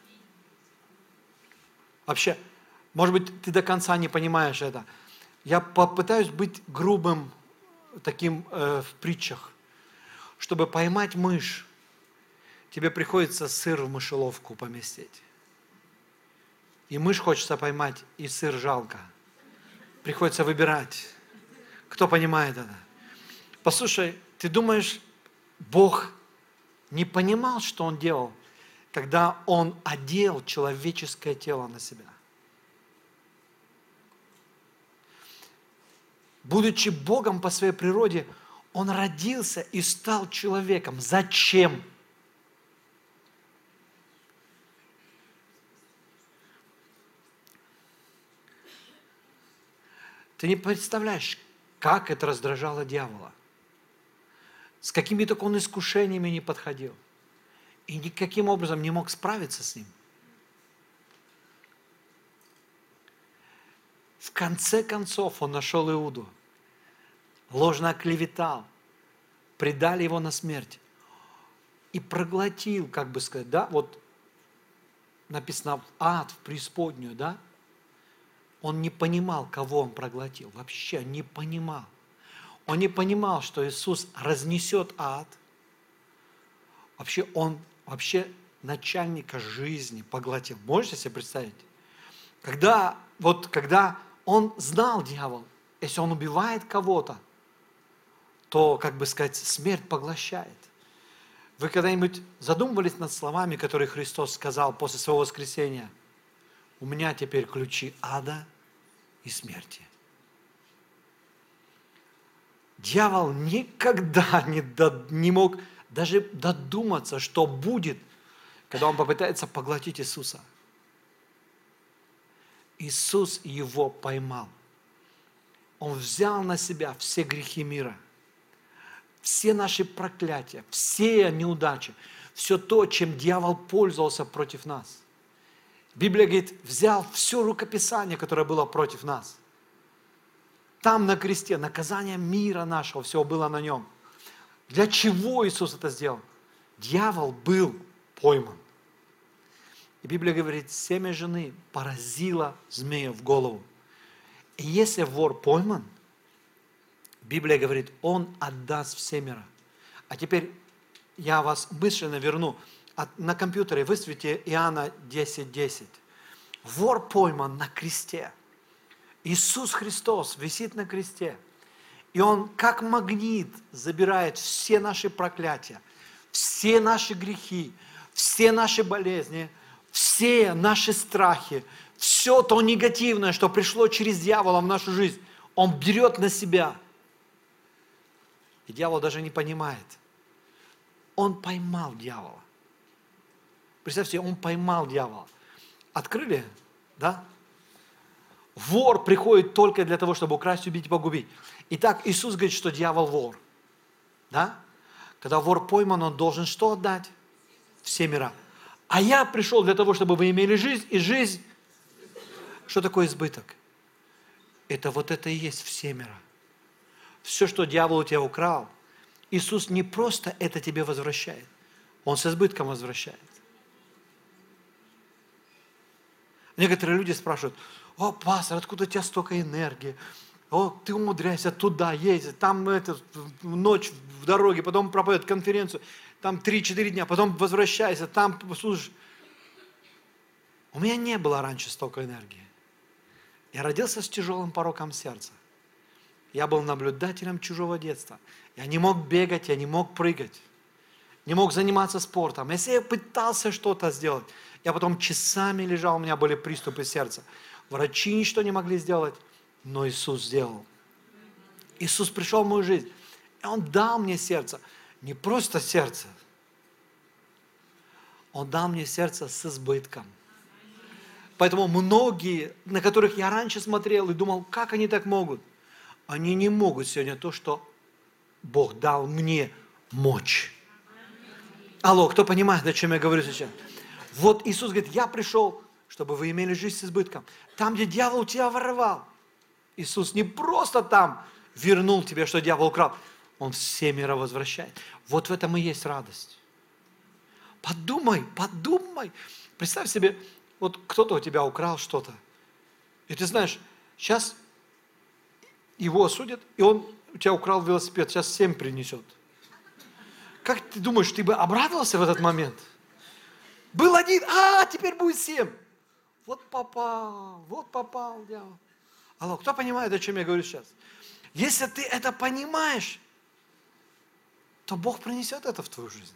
Вообще, может быть, ты до конца не понимаешь это. Я попытаюсь быть грубым таким в притчах. Чтобы поймать мышь, тебе приходится сыр в мышеловку поместить. И мышь хочется поймать, и сыр жалко. Приходится выбирать. Кто понимает это? Послушай, ты думаешь, Бог не понимал, что Он делал, когда Он одел человеческое тело на себя? Будучи Богом по своей природе, Он родился и стал человеком. Зачем? Ты не представляешь, как это раздражало дьявола. С какими только он искушениями не подходил. И никаким образом не мог справиться с ним. В конце концов он нашел Иуду. Ложно оклеветал. Предали его на смерть. И проглотил, как бы сказать, да, вот написано в ад, в преисподнюю, да? он не понимал, кого он проглотил. Вообще не понимал. Он не понимал, что Иисус разнесет ад. Вообще он начальника жизни поглотил. Можете себе представить? Когда он знал, дьявол, если он убивает кого-то, то, как бы сказать, смерть поглощает. Вы когда-нибудь задумывались над словами, которые Христос сказал после своего воскресения? У меня теперь ключи ада и смерти. Дьявол никогда не мог даже додуматься, что будет, когда он попытается поглотить Иисуса. Иисус его поймал. Он взял на себя все грехи мира, все наши проклятия, все неудачи, все то, чем дьявол пользовался против нас. Библия говорит, взял все рукописание, которое было против нас. Там на кресте наказание мира нашего, все было на нем. Для чего Иисус это сделал? Дьявол был пойман. И Библия говорит, семя жены поразило змея в голову. И если вор пойман, Библия говорит, он отдаст всемиро. А теперь я вас мысленно верну. На компьютере выставите Иоанна 10:10. Вор пойман на кресте. Иисус Христос висит на кресте. И Он как магнит забирает все наши проклятия, все наши грехи, все наши болезни, все наши страхи, все то негативное, что пришло через дьявола в нашу жизнь. Он берет на себя. И дьявол даже не понимает. Он поймал дьявола. Представьте, он поймал дьявола. Открыли? Да? Вор приходит только для того, чтобы украсть, убить и погубить. Итак, Иисус говорит, что дьявол вор. Да? Когда вор пойман, он должен что отдать? Все мира. А я пришел для того, чтобы вы имели жизнь, и жизнь. Что такое избыток? Это вот это и есть все мира. Все, что дьявол у тебя украл, Иисус не просто это тебе возвращает. Он с избытком возвращает. Некоторые люди спрашивают, о, пастор, откуда у тебя столько энергии? О, ты умудряешься туда ездить, там ночь в дороге, потом проповедует конференцию, там 3-4 дня, потом возвращайся, там слушаешь. У меня не было раньше столько энергии. Я родился с тяжелым пороком сердца. Я был наблюдателем чужого детства. Я не мог бегать, я не мог прыгать, не мог заниматься спортом. Если я пытался что-то сделать, я потом часами лежал, у меня были приступы сердца. Врачи ничто не могли сделать, но Иисус сделал. Иисус пришел в мою жизнь, и Он дал мне сердце. Не просто сердце. Он дал мне сердце с избытком. Поэтому многие, на которых я раньше смотрел и думал, как они так могут, они не могут сегодня то, что Бог дал мне мочь. Алло, кто понимает, о чем я говорю сейчас? Вот Иисус говорит, я пришел, чтобы вы имели жизнь с избытком. Там, где дьявол у тебя воровал, Иисус не просто там вернул тебе, что дьявол украл. Он все мира возвращает. Вот в этом и есть радость. Подумай. Представь себе, вот кто-то у тебя украл что-то. И ты знаешь, сейчас его осудят, и он у тебя украл велосипед, сейчас 7 принесет. Как ты думаешь, ты бы обрадовался в этот момент? Был 1, теперь будет 7. Вот попал дьявол. Алло, кто понимает, о чем я говорю сейчас? Если ты это понимаешь, то Бог принесет это в твою жизнь.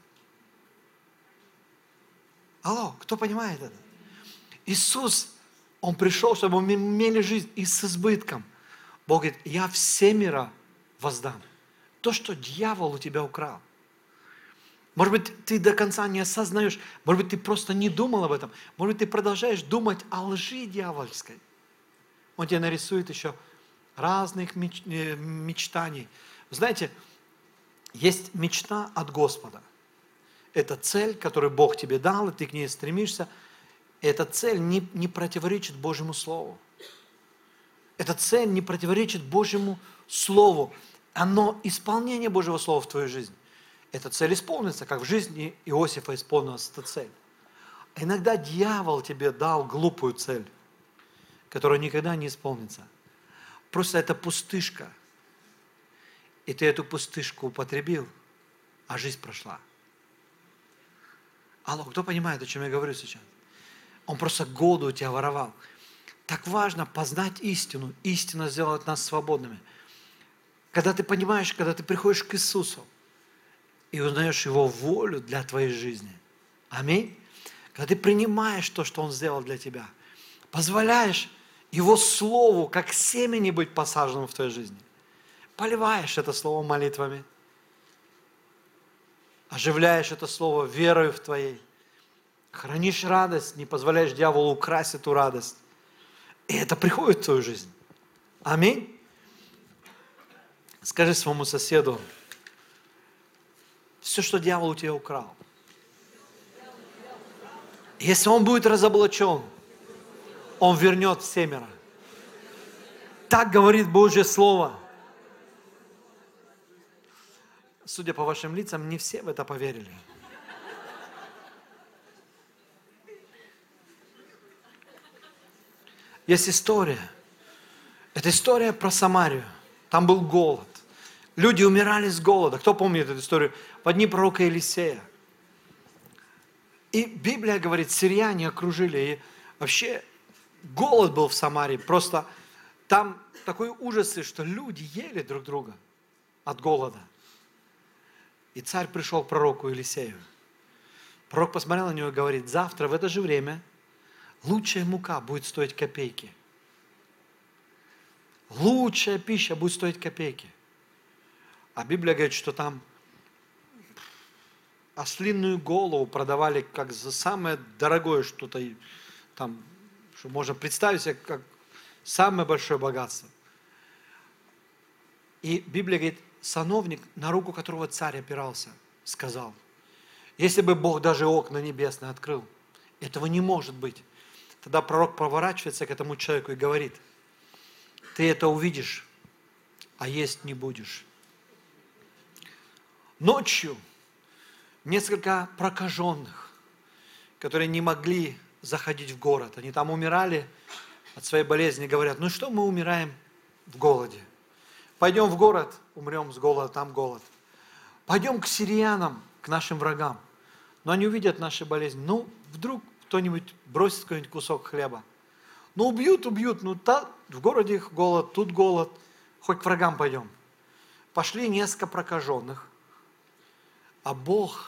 Алло, кто понимает это? Иисус, Он пришел, чтобы мы имели жизнь и с избытком. Бог говорит, я все мира воздам. То, что дьявол у тебя украл. Может быть, ты до конца не осознаешь, может быть, ты просто не думал об этом, может быть, ты продолжаешь думать о лжи дьявольской. Он тебе нарисует еще разных мечтаний. Знаете, есть мечта от Господа. Это цель, которую Бог тебе дал, и ты к ней стремишься. Эта цель не противоречит Божьему Слову. Эта цель не противоречит Божьему Слову. Оно исполнение Божьего Слова в твою жизнь. Эта цель исполнится, как в жизни Иосифа исполнилась эта цель. А иногда дьявол тебе дал глупую цель, которое никогда не исполнится. Просто это пустышка. И ты эту пустышку употребил, а жизнь прошла. Алло, кто понимает, о чем я говорю сейчас? Он просто годы у тебя воровал. Так важно познать истину. Истина сделает нас свободными. Когда ты понимаешь, когда ты приходишь к Иисусу и узнаешь Его волю для твоей жизни. Аминь. Когда ты принимаешь то, что Он сделал для тебя, позволяешь Его Слову, как семени, быть посаженным в твоей жизни. Поливаешь это Слово молитвами. Оживляешь это Слово верою в твоей. Хранишь радость, не позволяешь дьяволу украсть эту радость. И это приходит в твою жизнь. Аминь. Скажи своему соседу, все, что дьявол у тебя украл, если он будет разоблачен, он вернет всемеро. Так говорит Божье Слово. Судя по вашим лицам, не все в это поверили. Есть история. Это история про Самарию. Там был голод. Люди умирали с голода. Кто помнит эту историю? В дни пророка Елисея. И Библия говорит, сирияне окружили. И вообще голод был в Самарии. Просто там такой ужас, что люди ели друг друга от голода. И царь пришел к пророку Елисею. Пророк посмотрел на него и говорит, завтра в это же время лучшая мука будет стоить копейки. Лучшая пища будет стоить копейки. А Библия говорит, что там ослиную голову продавали как за самое дорогое что-то, там, что можно представить себе как самое большое богатство. И Библия говорит, сановник, на руку которого царь опирался, сказал, если бы Бог даже окна небесные открыл, этого не может быть. Тогда пророк поворачивается к этому человеку и говорит, ты это увидишь, а есть не будешь. Ночью несколько прокаженных, которые не могли заходить в город, они там умирали от своей болезни, говорят, ну что мы умираем в голоде? Пойдем в город, умрем с голода, там голод. Пойдем к сириянам, к нашим врагам. Но они увидят наши болезни. Ну, вдруг кто-нибудь бросит какой-нибудь кусок хлеба. Ну, убьют. Ну, в городе голод, тут голод. Хоть к врагам пойдем. Пошли несколько прокаженных. А Бог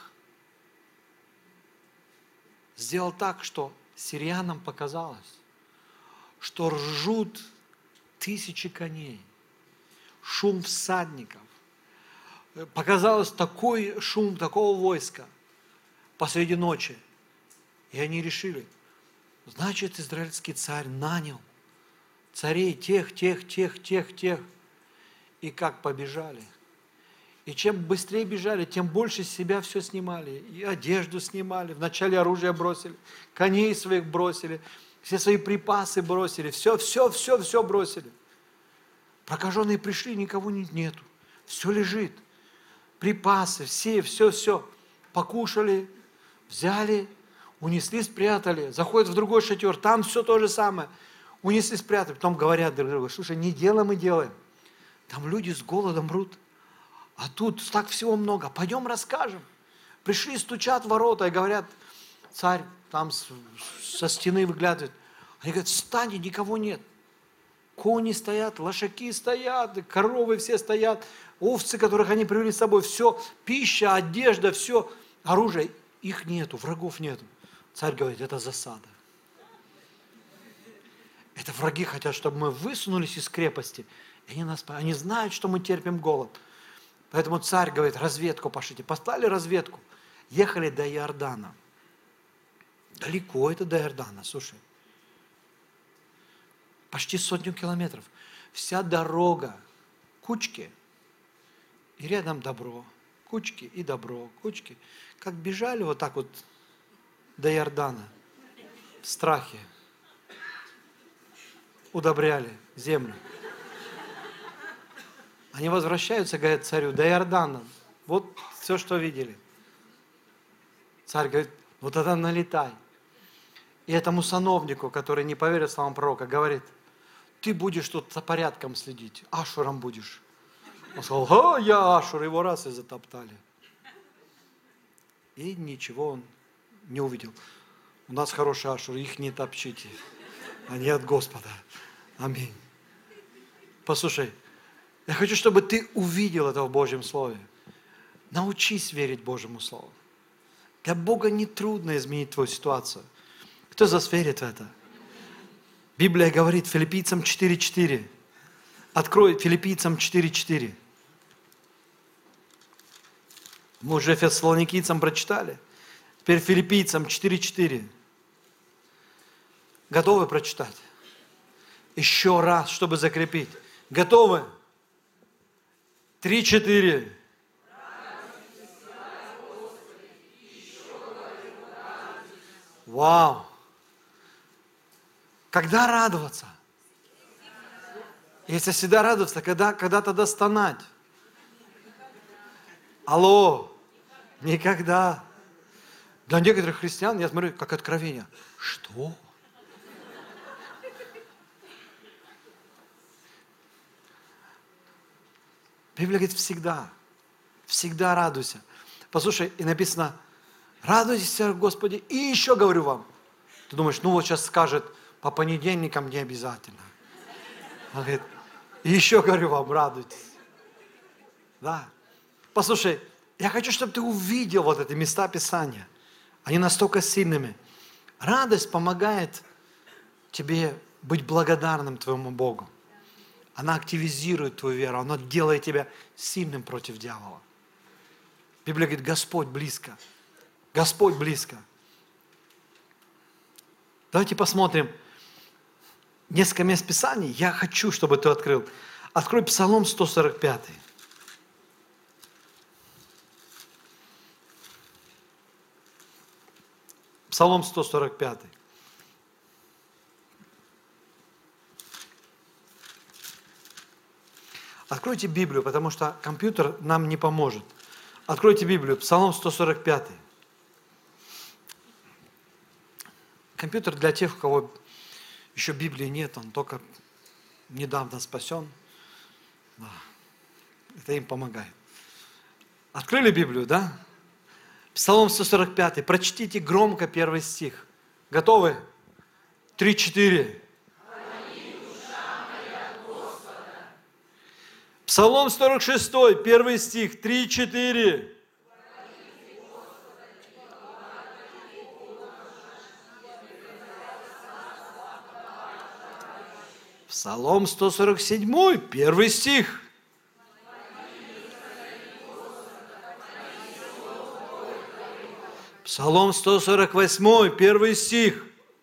сделал так, что сириянам показалось, что ржут тысячи коней. Шум всадников. Показалось такой шум, такого войска посреди ночи. И они решили, значит, израильский царь нанял царей тех. И как побежали. И чем быстрее бежали, тем больше с себя все снимали. И одежду снимали, вначале оружие бросили, коней своих бросили, все свои припасы бросили, все бросили. Прокаженные пришли, никого нету. Все лежит. Припасы, все. Покушали, взяли, унесли, спрятали. Заходят в другой шатер, там все то же самое. Унесли, спрятали. Потом говорят друг другу, слушай, не дело мы делаем. Там люди с голодом мрут. А тут так всего много. Пойдем расскажем. Пришли, стучат в ворота и говорят, царь там со стены выглядывает. Они говорят, встань, никого нет. Кони стоят, лошаки стоят, коровы все стоят, овцы, которых они привели с собой, все, пища, одежда, все, оружие. Их нету, врагов нету. Царь говорит, это засада. Это враги хотят, чтобы мы высунулись из крепости. И они знают, что мы терпим голод. Поэтому царь говорит, разведку пошлите. Послали разведку. Ехали до Иордана. Далеко это до Иордана, слушай. Почти 100 километров. Вся дорога, кучки, и рядом добро, кучки и добро, кучки. Как бежали вот так вот до Иордана в страхе. Удобряли землю. Они возвращаются, говорят царю, до Иордана. Вот все, что видели. Царь говорит, вот тогда налетай. И этому сановнику, который не поверил словам пророка, говорит, ты будешь тут за порядком следить, Ашуром будешь. Он сказал, я Ашур, его раз и затоптали. И ничего он не увидел. У нас хороший Ашур, их не топчите. Они от Господа. Аминь. Послушай, я хочу, чтобы ты увидел это в Божьем Слове. Научись верить Божьему Слову. Для Бога не трудно изменить твою ситуацию. Кто из вас верит в это? Библия говорит Филиппийцам 4:4. Открой Филиппийцам 4:4. Мы уже Фессалоникийцам прочитали. Теперь Филиппийцам 4:4. Готовы прочитать? Еще раз, чтобы закрепить. Готовы? 3:4. Вау! Когда радоваться? Если всегда радоваться, когда тогда стонать? Алло! Никогда. Для некоторых христиан, я смотрю, как откровение. Что? Библия говорит всегда. Всегда радуйся. Послушай, и написано, радуйтесь, Господи, и еще говорю вам. Ты думаешь, ну вот сейчас скажет, по понедельникам не обязательно. Он говорит, и еще говорю вам, радуйтесь. Да. Послушай, я хочу, чтобы ты увидел вот эти места Писания. Они настолько сильными. Радость помогает тебе быть благодарным твоему Богу. Она активизирует твою веру, она делает тебя сильным против дьявола. Библия говорит, Господь близко. Господь близко. Давайте посмотрим несколько мест Писаний. Я хочу, чтобы ты открыл. Открой Псалом 145. Псалом 145. Откройте Библию, потому что компьютер нам не поможет. Откройте Библию, Псалом 145. Компьютер для тех, у кого еще Библии нет, он только недавно спасен. Да. Это им помогает. Открыли Библию, да? Псалом 145. Прочтите громко первый стих. Готовы? 3-4. Псалом 46, первый стих, 3-4. Псалом 147, первый стих. Псалом 148, первый стих.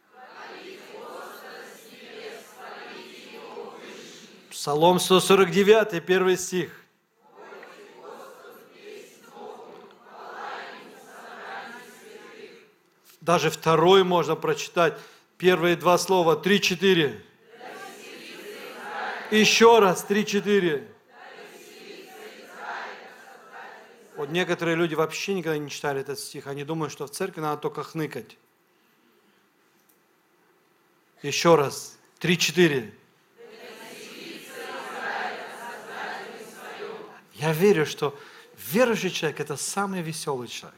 Псалом 149, первый стих. Даже второй можно прочитать. Первые два слова. 3-4. Еще раз. 3-4. Вот некоторые люди вообще никогда не читали этот стих. Они думают, что в церкви надо только хныкать. Еще раз. 3-4. Я верю, что верующий человек – это самый веселый человек.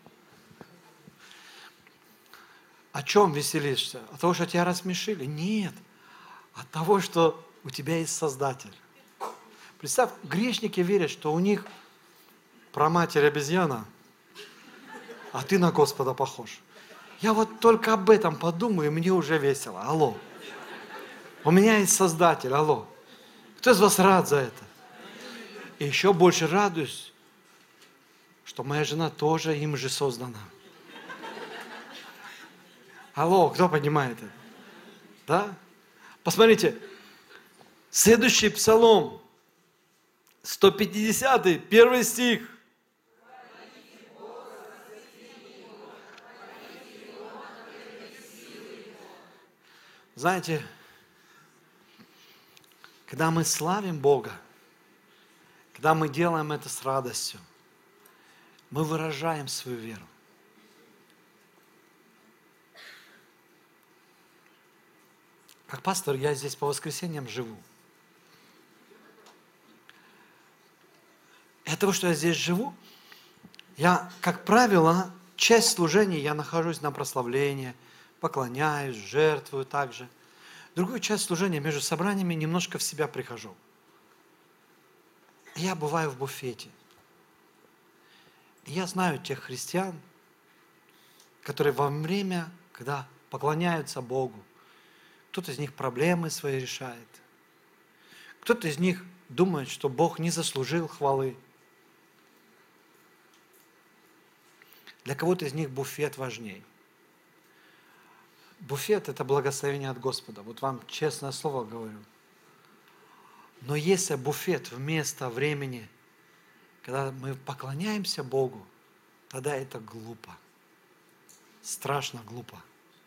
О чем веселишься? От того, что тебя рассмешили? Нет. От того, что у тебя есть Создатель. Представь, грешники верят, что у них праматерь обезьяна, а ты на Господа похож. Я вот только об этом подумаю, и мне уже весело. Алло. У меня есть Создатель. Алло. Кто из вас рад за это? И еще больше радуюсь, что моя жена тоже им же создана. Алло, кто понимает это? Да? Посмотрите, следующий псалом, 150, первый стих. Знаете, когда мы славим Бога, когда мы делаем это с радостью, мы выражаем свою веру. Как пастор я здесь по воскресеньям живу. И от того, что я здесь живу, я, как правило, часть служения я нахожусь на прославлении, поклоняюсь, жертвую также. Другую часть служения между собраниями немножко в себя прихожу. Я бываю в буфете. И я знаю тех христиан, которые во время, когда поклоняются Богу, кто-то из них проблемы свои решает. Кто-то из них думает, что Бог не заслужил хвалы. Для кого-то из них буфет важней. Буфет – это благословение от Господа. Вот вам честное слово говорю. Но если буфет вместо времени, когда мы поклоняемся Богу, тогда это глупо. Страшно глупо.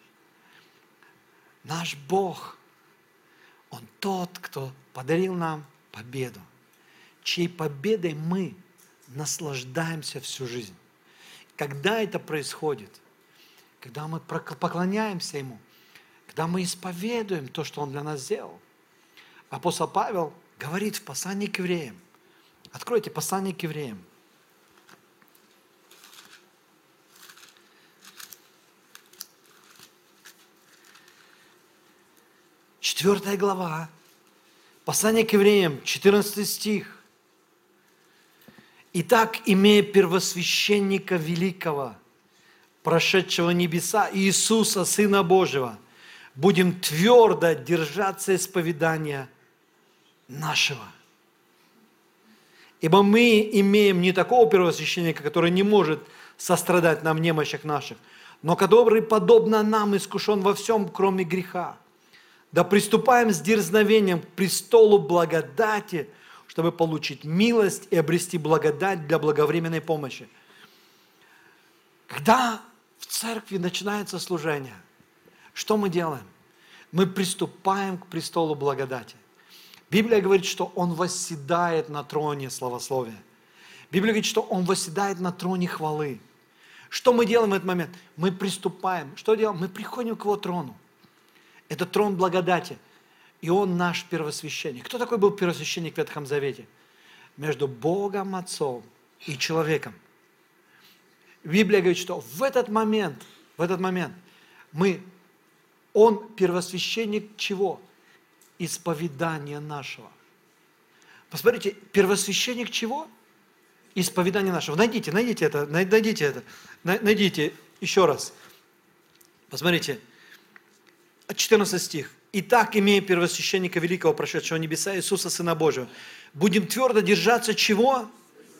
Наш Бог, Он тот, кто подарил нам победу, чьей победой мы наслаждаемся всю жизнь. Когда это происходит? Когда мы поклоняемся Ему, когда мы исповедуем то, что Он для нас сделал. Апостол Павел говорит в послании к евреям. Откройте послание к евреям. 4 глава. Послание к евреям, 14 стих. «Итак, имея первосвященника великого, прошедшего небеса, Иисуса, Сына Божьего, будем твердо держаться исповедания нашего. Ибо мы имеем не такого первосвященника, который не может сострадать нам в немощах наших, но который, подобно нам, искушен во всем, кроме греха. Да приступаем с дерзновением к престолу благодати, чтобы получить милость и обрести благодать для благовременной помощи». Когда в церкви начинается служение, что мы делаем? Мы приступаем к престолу благодати. Библия говорит, что Он восседает на троне славословия. Библия говорит, что Он восседает на троне хвалы. Что мы делаем в этот момент? Мы приступаем. Что делаем? Мы приходим к Его трону. Это трон благодати. И Он наш первосвященник. Кто такой был первосвященник в Ветхом Завете? Между Богом Отцом и человеком. Библия говорит, что в этот момент Он первосвященник чего? Исповедания нашего. Посмотрите, первосвященник чего? Исповедания нашего. Найдите это. Найдите еще раз. Посмотрите, 14 стих. «Итак, имея первосвященника великого, прошедшего небеса, Иисуса, Сына Божьего, будем твердо держаться чего?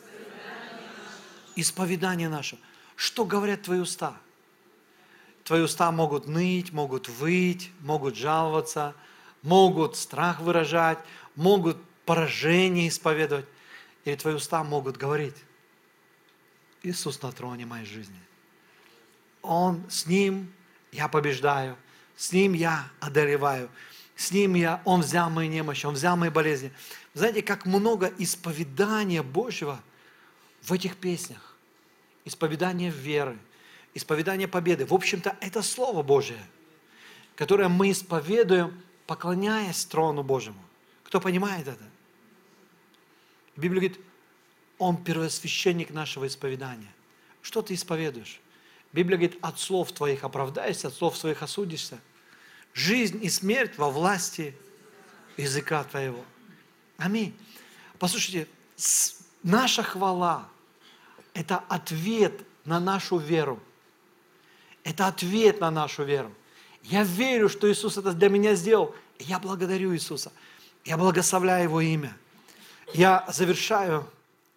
Исповедания нашего». Что говорят твои уста? Твои уста могут ныть, могут выть, могут жаловаться, могут страх выражать, могут поражение исповедовать. Или твои уста могут говорить: Иисус на троне моей жизни. С Ним я побеждаю, с Ним я одолеваю, Он взял мои немощи, Он взял мои болезни. Знаете, как много исповедания Божьего в этих песнях. Исповедание веры, исповедание победы. В общем-то, это Слово Божие, которое мы исповедуем, поклоняясь трону Божьему. Кто понимает это? Библия говорит, Он первосвященник нашего исповедания. Что ты исповедуешь? Библия говорит, от слов твоих оправдаешься, от слов своих осудишься. Жизнь и смерть во власти языка твоего. Аминь. Послушайте, наша хвала – это ответ на нашу веру. Это ответ на нашу веру. Я верю, что Иисус это для меня сделал. И я благодарю Иисуса. Я благословляю Его имя. Я завершаю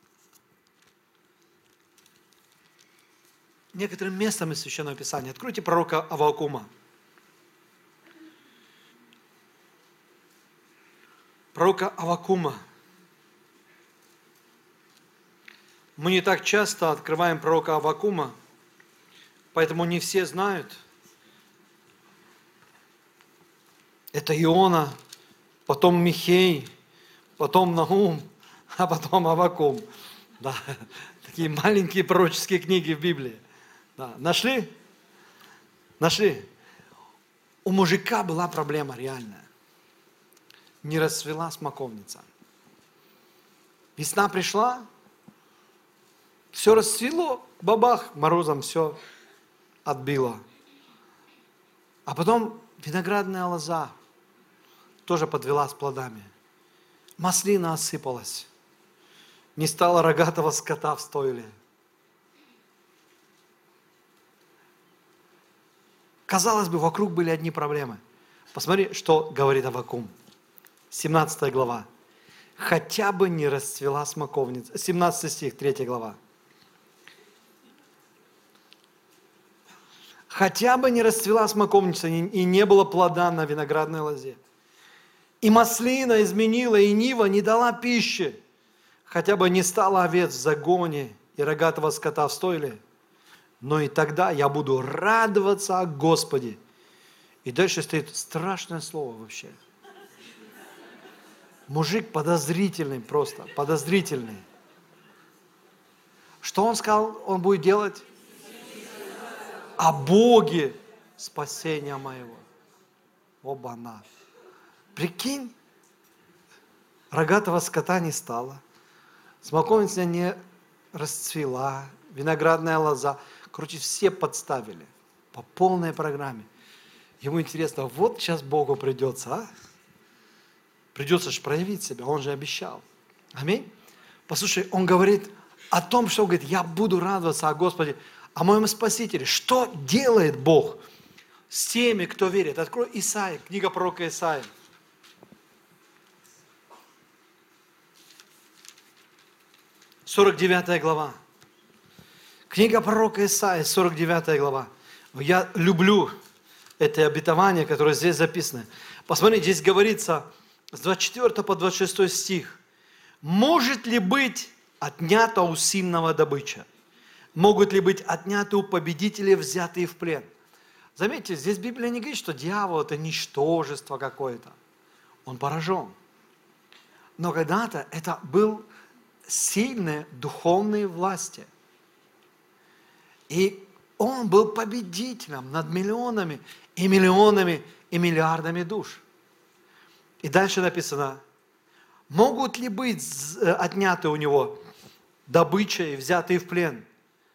некоторым местом из Священного Писания. Откройте пророка Аввакума. Пророка Аввакума. Мы не так часто открываем пророка Аввакума, поэтому не все знают. Это Иона, потом Михей, потом Нахум, а потом Аввакум. Да, такие маленькие пророческие книги в Библии. Да. Нашли? Нашли. У мужика была проблема реальная. Не расцвела смоковница. Весна пришла, все расцвело, бабах, морозом все отбило. А потом виноградная лоза тоже подвела с плодами. Маслина осыпалась. Не стало рогатого скота в стойле. Казалось бы, вокруг были одни проблемы. Посмотри, что говорит Аввакум. 17 глава. Хотя бы не расцвела смоковница. 17 стих, 3 глава. Хотя бы не расцвела смоковница и не было плода на виноградной лозе. И маслина изменила, и нива не дала пищи. Хотя бы не стало овец в загоне и рогатого скота в стойле. Но и тогда я буду радоваться о Господе. И дальше стоит страшное слово вообще. Мужик подозрительный просто, подозрительный. Что он сказал, он будет делать? О Боге спасения моего. Оба-на. Прикинь, рогатого скота не стало, смоковница не расцвела, виноградная лоза. Короче, все подставили по полной программе. Ему интересно, вот сейчас Богу придется, а? Придется же проявить себя, он же обещал. Аминь. Послушай, он говорит о том, что он говорит, я буду радоваться о Господе, о моем Спасителе. Что делает Бог с теми, кто верит? Открой Исаия, книга пророка Исаия. 49 глава. Книга пророка Исаия, 49 глава. Я люблю это обетование, которое здесь записано. Посмотрите, здесь говорится с 24 по 26 стих. Может ли быть отнята у сильного добыча? Могут ли быть отняты у победителей, взятые в плен? Заметьте, здесь Библия не говорит, что дьявол это ничтожество какое-то. Он поражен. Но когда-то это был сильные духовные власти. И он был победителем над миллионами и миллионами и миллиардами душ. И дальше написано, могут ли быть отняты у него добыча и взятые в плен?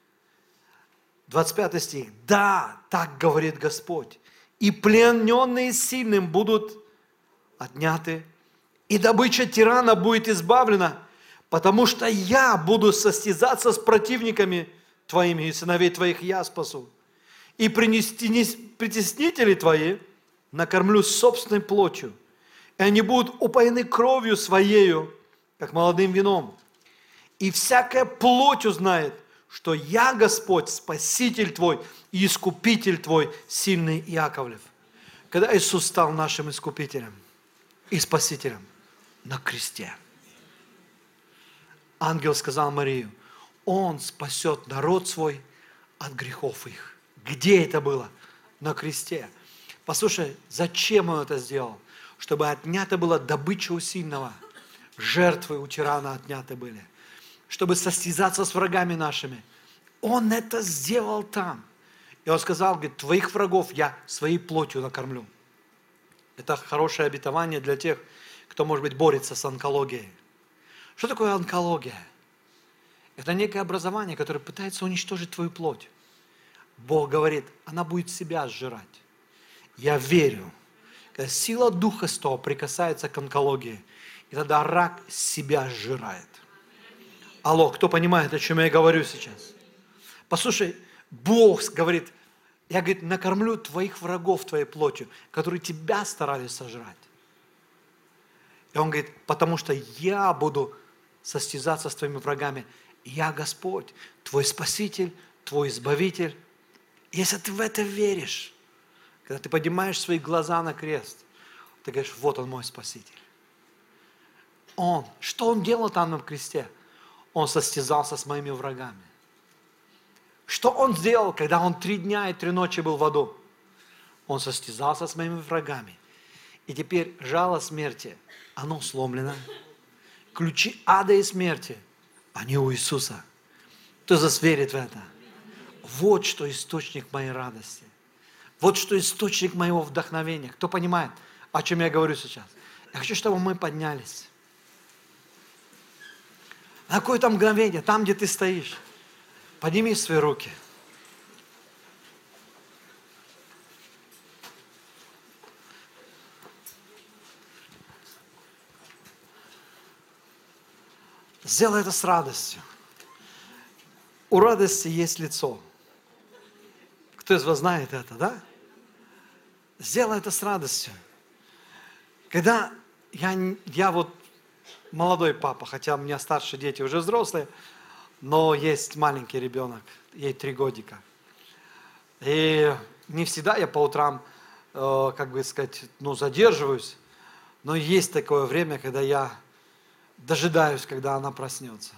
25 стих. Да, так говорит Господь. И плененные сильным будут отняты, и добыча тирана будет избавлена, потому что я буду состязаться с противниками твоими, и сыновей твоих я спасу. И притеснители твои накормлю собственной плотью, и они будут упоены кровью своею, как молодым вином. И всякая плоть узнает, что я Господь, Спаситель твой и Искупитель твой, сильный Иаковлев. Когда Иисус стал нашим Искупителем и Спасителем на кресте, ангел сказал Марию, Он спасет народ свой от грехов их. Где это было? На кресте. Послушай, зачем Он это сделал? Чтобы отнята была добыча у сильного, жертвы у тирана отняты были. Чтобы состязаться с врагами нашими. Он это сделал там. И Он сказал, говорит, твоих врагов я своей плотью накормлю. Это хорошее обетование для тех, кто, может быть, борется с онкологией. Что такое онкология? Это некое образование, которое пытается уничтожить твою плоть. Бог говорит, она будет себя сжирать. Я верю, когда сила Духа Святого прикасается к онкологии, и тогда рак себя сжирает. Алло, кто понимает, о чем я говорю сейчас? Послушай, Бог говорит, я, говорит, накормлю твоих врагов твоей плотью, которые тебя старались сожрать. И Он говорит, потому что я буду состязаться с твоими врагами. Я Господь, твой Спаситель, твой Избавитель. Если ты в это веришь, когда ты поднимаешь свои глаза на крест, ты говоришь, вот Он мой Спаситель. Что Он делал там на кресте? Он состязался с моими врагами. Что Он сделал, когда Он 3 дня и 3 ночи был в аду? Он состязался с моими врагами. И теперь жало смерти, оно сломлено. Ключи ада и смерти, они у Иисуса. Кто верит в это? Вот что источник моей радости. Вот что источник моего вдохновения. Кто понимает, о чем я говорю сейчас? Я хочу, чтобы мы поднялись. На какое-то мгновение, там, где ты стоишь, подними свои руки. Сделай это с радостью. У радости есть лицо. Кто из вас знает это, да? Сделай это с радостью. Когда я вот молодой папа, хотя у меня старшие дети уже взрослые, но есть маленький ребенок, ей 3 годика. И не всегда я по утрам, как бы сказать, задерживаюсь, но есть такое время, когда я дожидаюсь, когда она проснется.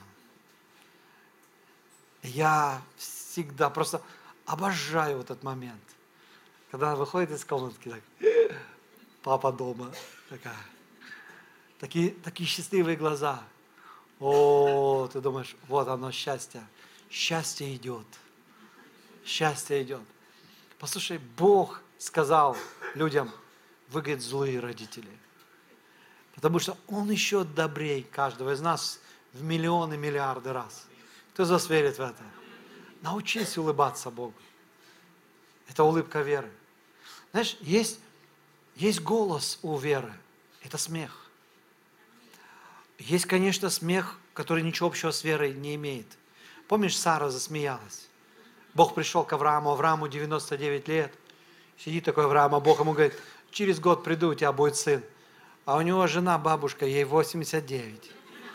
Я всегда просто обожаю вот этот момент, когда она выходит из комнатки, так, папа дома, такие счастливые глаза. О, ты думаешь, вот оно счастье. Счастье идет. Счастье идет. Послушай, Бог сказал людям, вы, говорит, злые родители. Потому что Он еще добрее каждого из нас в миллионы, миллиарды раз. Кто из вас верит в это? Научись улыбаться Богу. Это улыбка веры. Знаешь, есть голос у веры. Это смех. Есть, конечно, смех, который ничего общего с верой не имеет. Помнишь, Сара засмеялась? Бог пришел к Аврааму 99 лет. Сидит такой Авраам, а Бог ему говорит, через год приду, у тебя будет сын. А у него жена, бабушка, ей 89.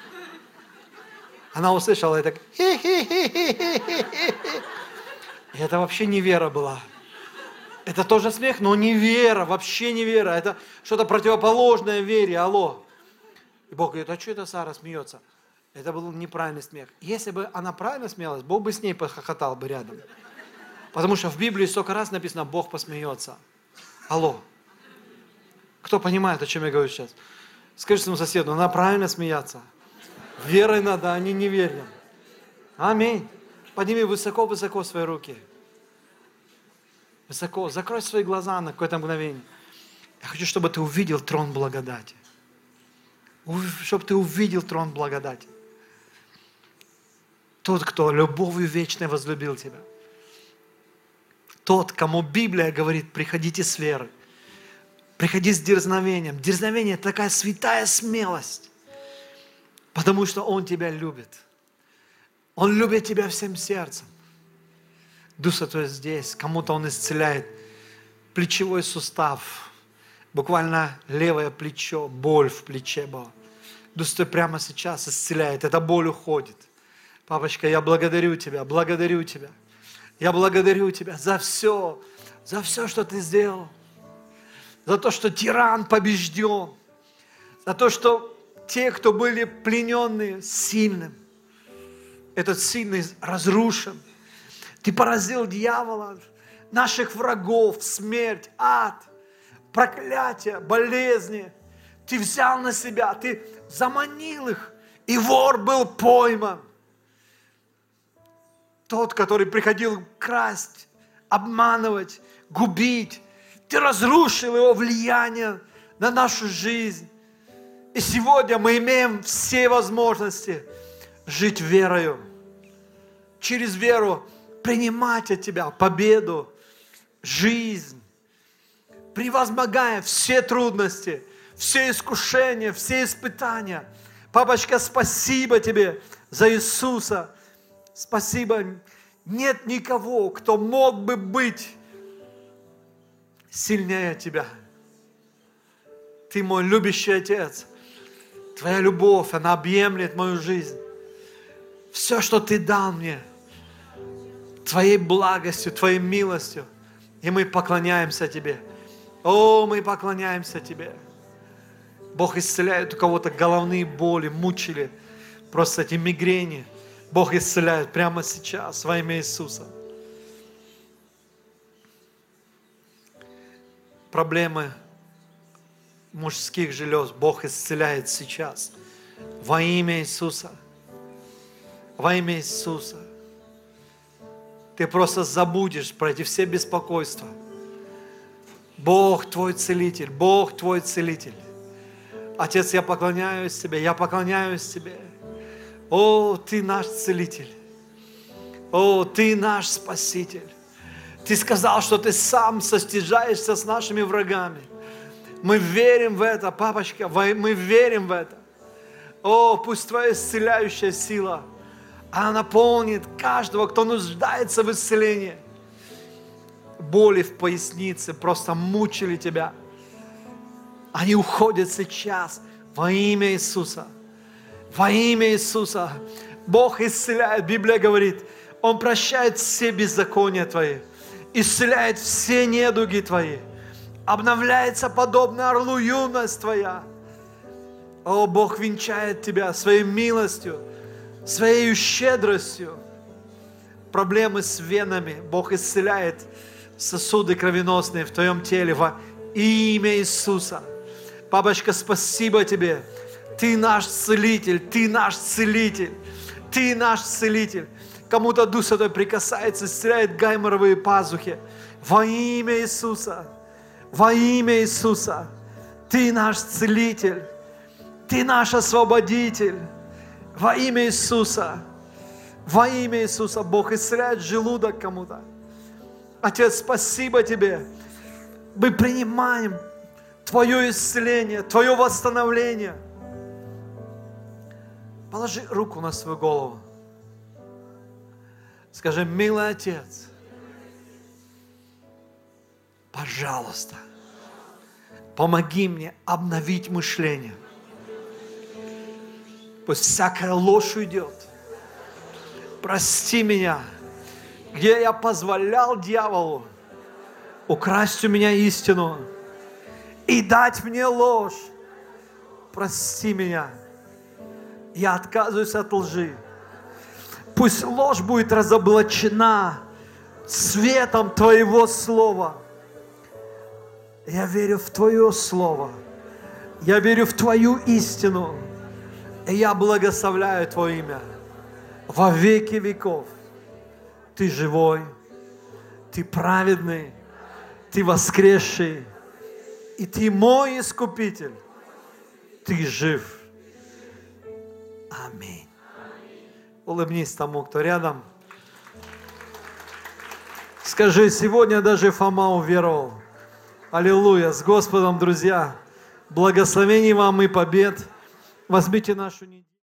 Она услышала и так, хи-хи-хи-хи-хи-хи. И это вообще не вера была. Это тоже смех, но не вера, вообще не вера. Это что-то противоположное вере, алло. И Бог говорит, а что это Сара смеется? Это был неправильный смех. Если бы она правильно смеялась, Бог бы с ней похохотал бы рядом. Потому что в Библии столько раз написано, Бог посмеется. Алло. Кто понимает, о чем я говорю сейчас? Скажи своему соседу, надо правильно смеяться. Верой надо, а не неверием. Аминь. Подними высоко-высоко свои руки. Высоко. Закрой свои глаза на какое-то мгновение. Я хочу, чтобы ты увидел трон благодати. Чтобы ты увидел трон благодати. Тот, кто любовью вечной возлюбил тебя. Тот, кому Библия говорит, приходите с верой. Приходи с дерзновением. Дерзновение – это такая святая смелость. Потому что Он тебя любит. Он любит тебя всем сердцем. Дух Святой здесь. Кому-то Он исцеляет плечевой сустав. Буквально левое плечо, боль в плече была. Дух Святой прямо сейчас исцеляет. Эта боль уходит. Папочка, я благодарю Тебя, благодарю Тебя. Я благодарю Тебя за все, что Ты сделал. За то, что тиран побежден. За то, что те, кто были плененные сильным, этот сильный разрушен. Ты поразил дьявола, наших врагов, смерть, ад, проклятие, болезни. Ты взял на себя, ты заманил их, и вор был пойман. Тот, который приходил красть, обманывать, губить. Ты разрушил его влияние на нашу жизнь. И сегодня мы имеем все возможности жить верою. Через веру принимать от Тебя победу, жизнь, превозмогая все трудности, все искушения, все испытания. Папочка, спасибо Тебе за Иисуса. Спасибо. Нет никого, кто мог бы быть сильнее Тебя. Ты мой любящий Отец. Твоя любовь, она объемлет мою жизнь. Все, что Ты дал мне, Твоей благостью, Твоей милостью. И мы поклоняемся Тебе. О, мы поклоняемся Тебе. Бог исцеляет у кого-то головные боли, мучили, просто эти мигрени. Бог исцеляет прямо сейчас во имя Иисуса. Проблемы мужских желез Бог исцеляет сейчас. Во имя Иисуса. Во имя Иисуса. Ты просто забудешь про эти все беспокойства. Бог Твой целитель, Бог Твой целитель. Отец, я поклоняюсь Тебе, я поклоняюсь Тебе. О, Ты наш целитель. О, Ты наш Спаситель. Ты сказал, что Ты сам состязаешься с нашими врагами. Мы верим в это, папочка, мы верим в это. О, пусть Твоя исцеляющая сила, она наполнит каждого, кто нуждается в исцелении. Боли в пояснице просто мучили Тебя. Они уходят сейчас во имя Иисуса. Во имя Иисуса. Бог исцеляет. Библия говорит, Он прощает все беззакония Твои, исцеляет все недуги Твои. Обновляется подобно орлу юность Твоя. О, Бог венчает Тебя своей милостью, своей щедростью. Проблемы с венами Бог исцеляет сосуды кровеносные в Твоем теле во имя Иисуса. Папочка, спасибо Тебе. Ты наш целитель, Ты наш целитель, Ты наш целитель. Кому-то Дух Святой прикасается, исцеляет гайморовые пазухи. Во имя Иисуса, во имя Иисуса. Ты наш целитель, Ты наш освободитель. Во имя Иисуса, во имя Иисуса. Бог исцеляет желудок кому-то. Отец, спасибо Тебе. Мы принимаем Твое исцеление, Твое восстановление. Положи руку на свою голову. Скажи, милый Отец, пожалуйста, помоги мне обновить мышление. Пусть всякая ложь уйдет. Прости меня, где я позволял дьяволу украсть у меня истину и дать мне ложь. Прости меня. Я отказываюсь от лжи. Пусть ложь будет разоблачена светом Твоего Слова. Я верю в Твое Слово. Я верю в Твою истину. И я благословляю Твое имя во веки веков. Ты живой, Ты праведный, Ты воскресший, и Ты мой Искупитель. Ты жив. Аминь. Улыбнись тому, кто рядом. Скажи, сегодня даже Фома уверовал. Аллилуйя. С Господом, друзья. Благословений вам и побед. Возьмите нашу неделю.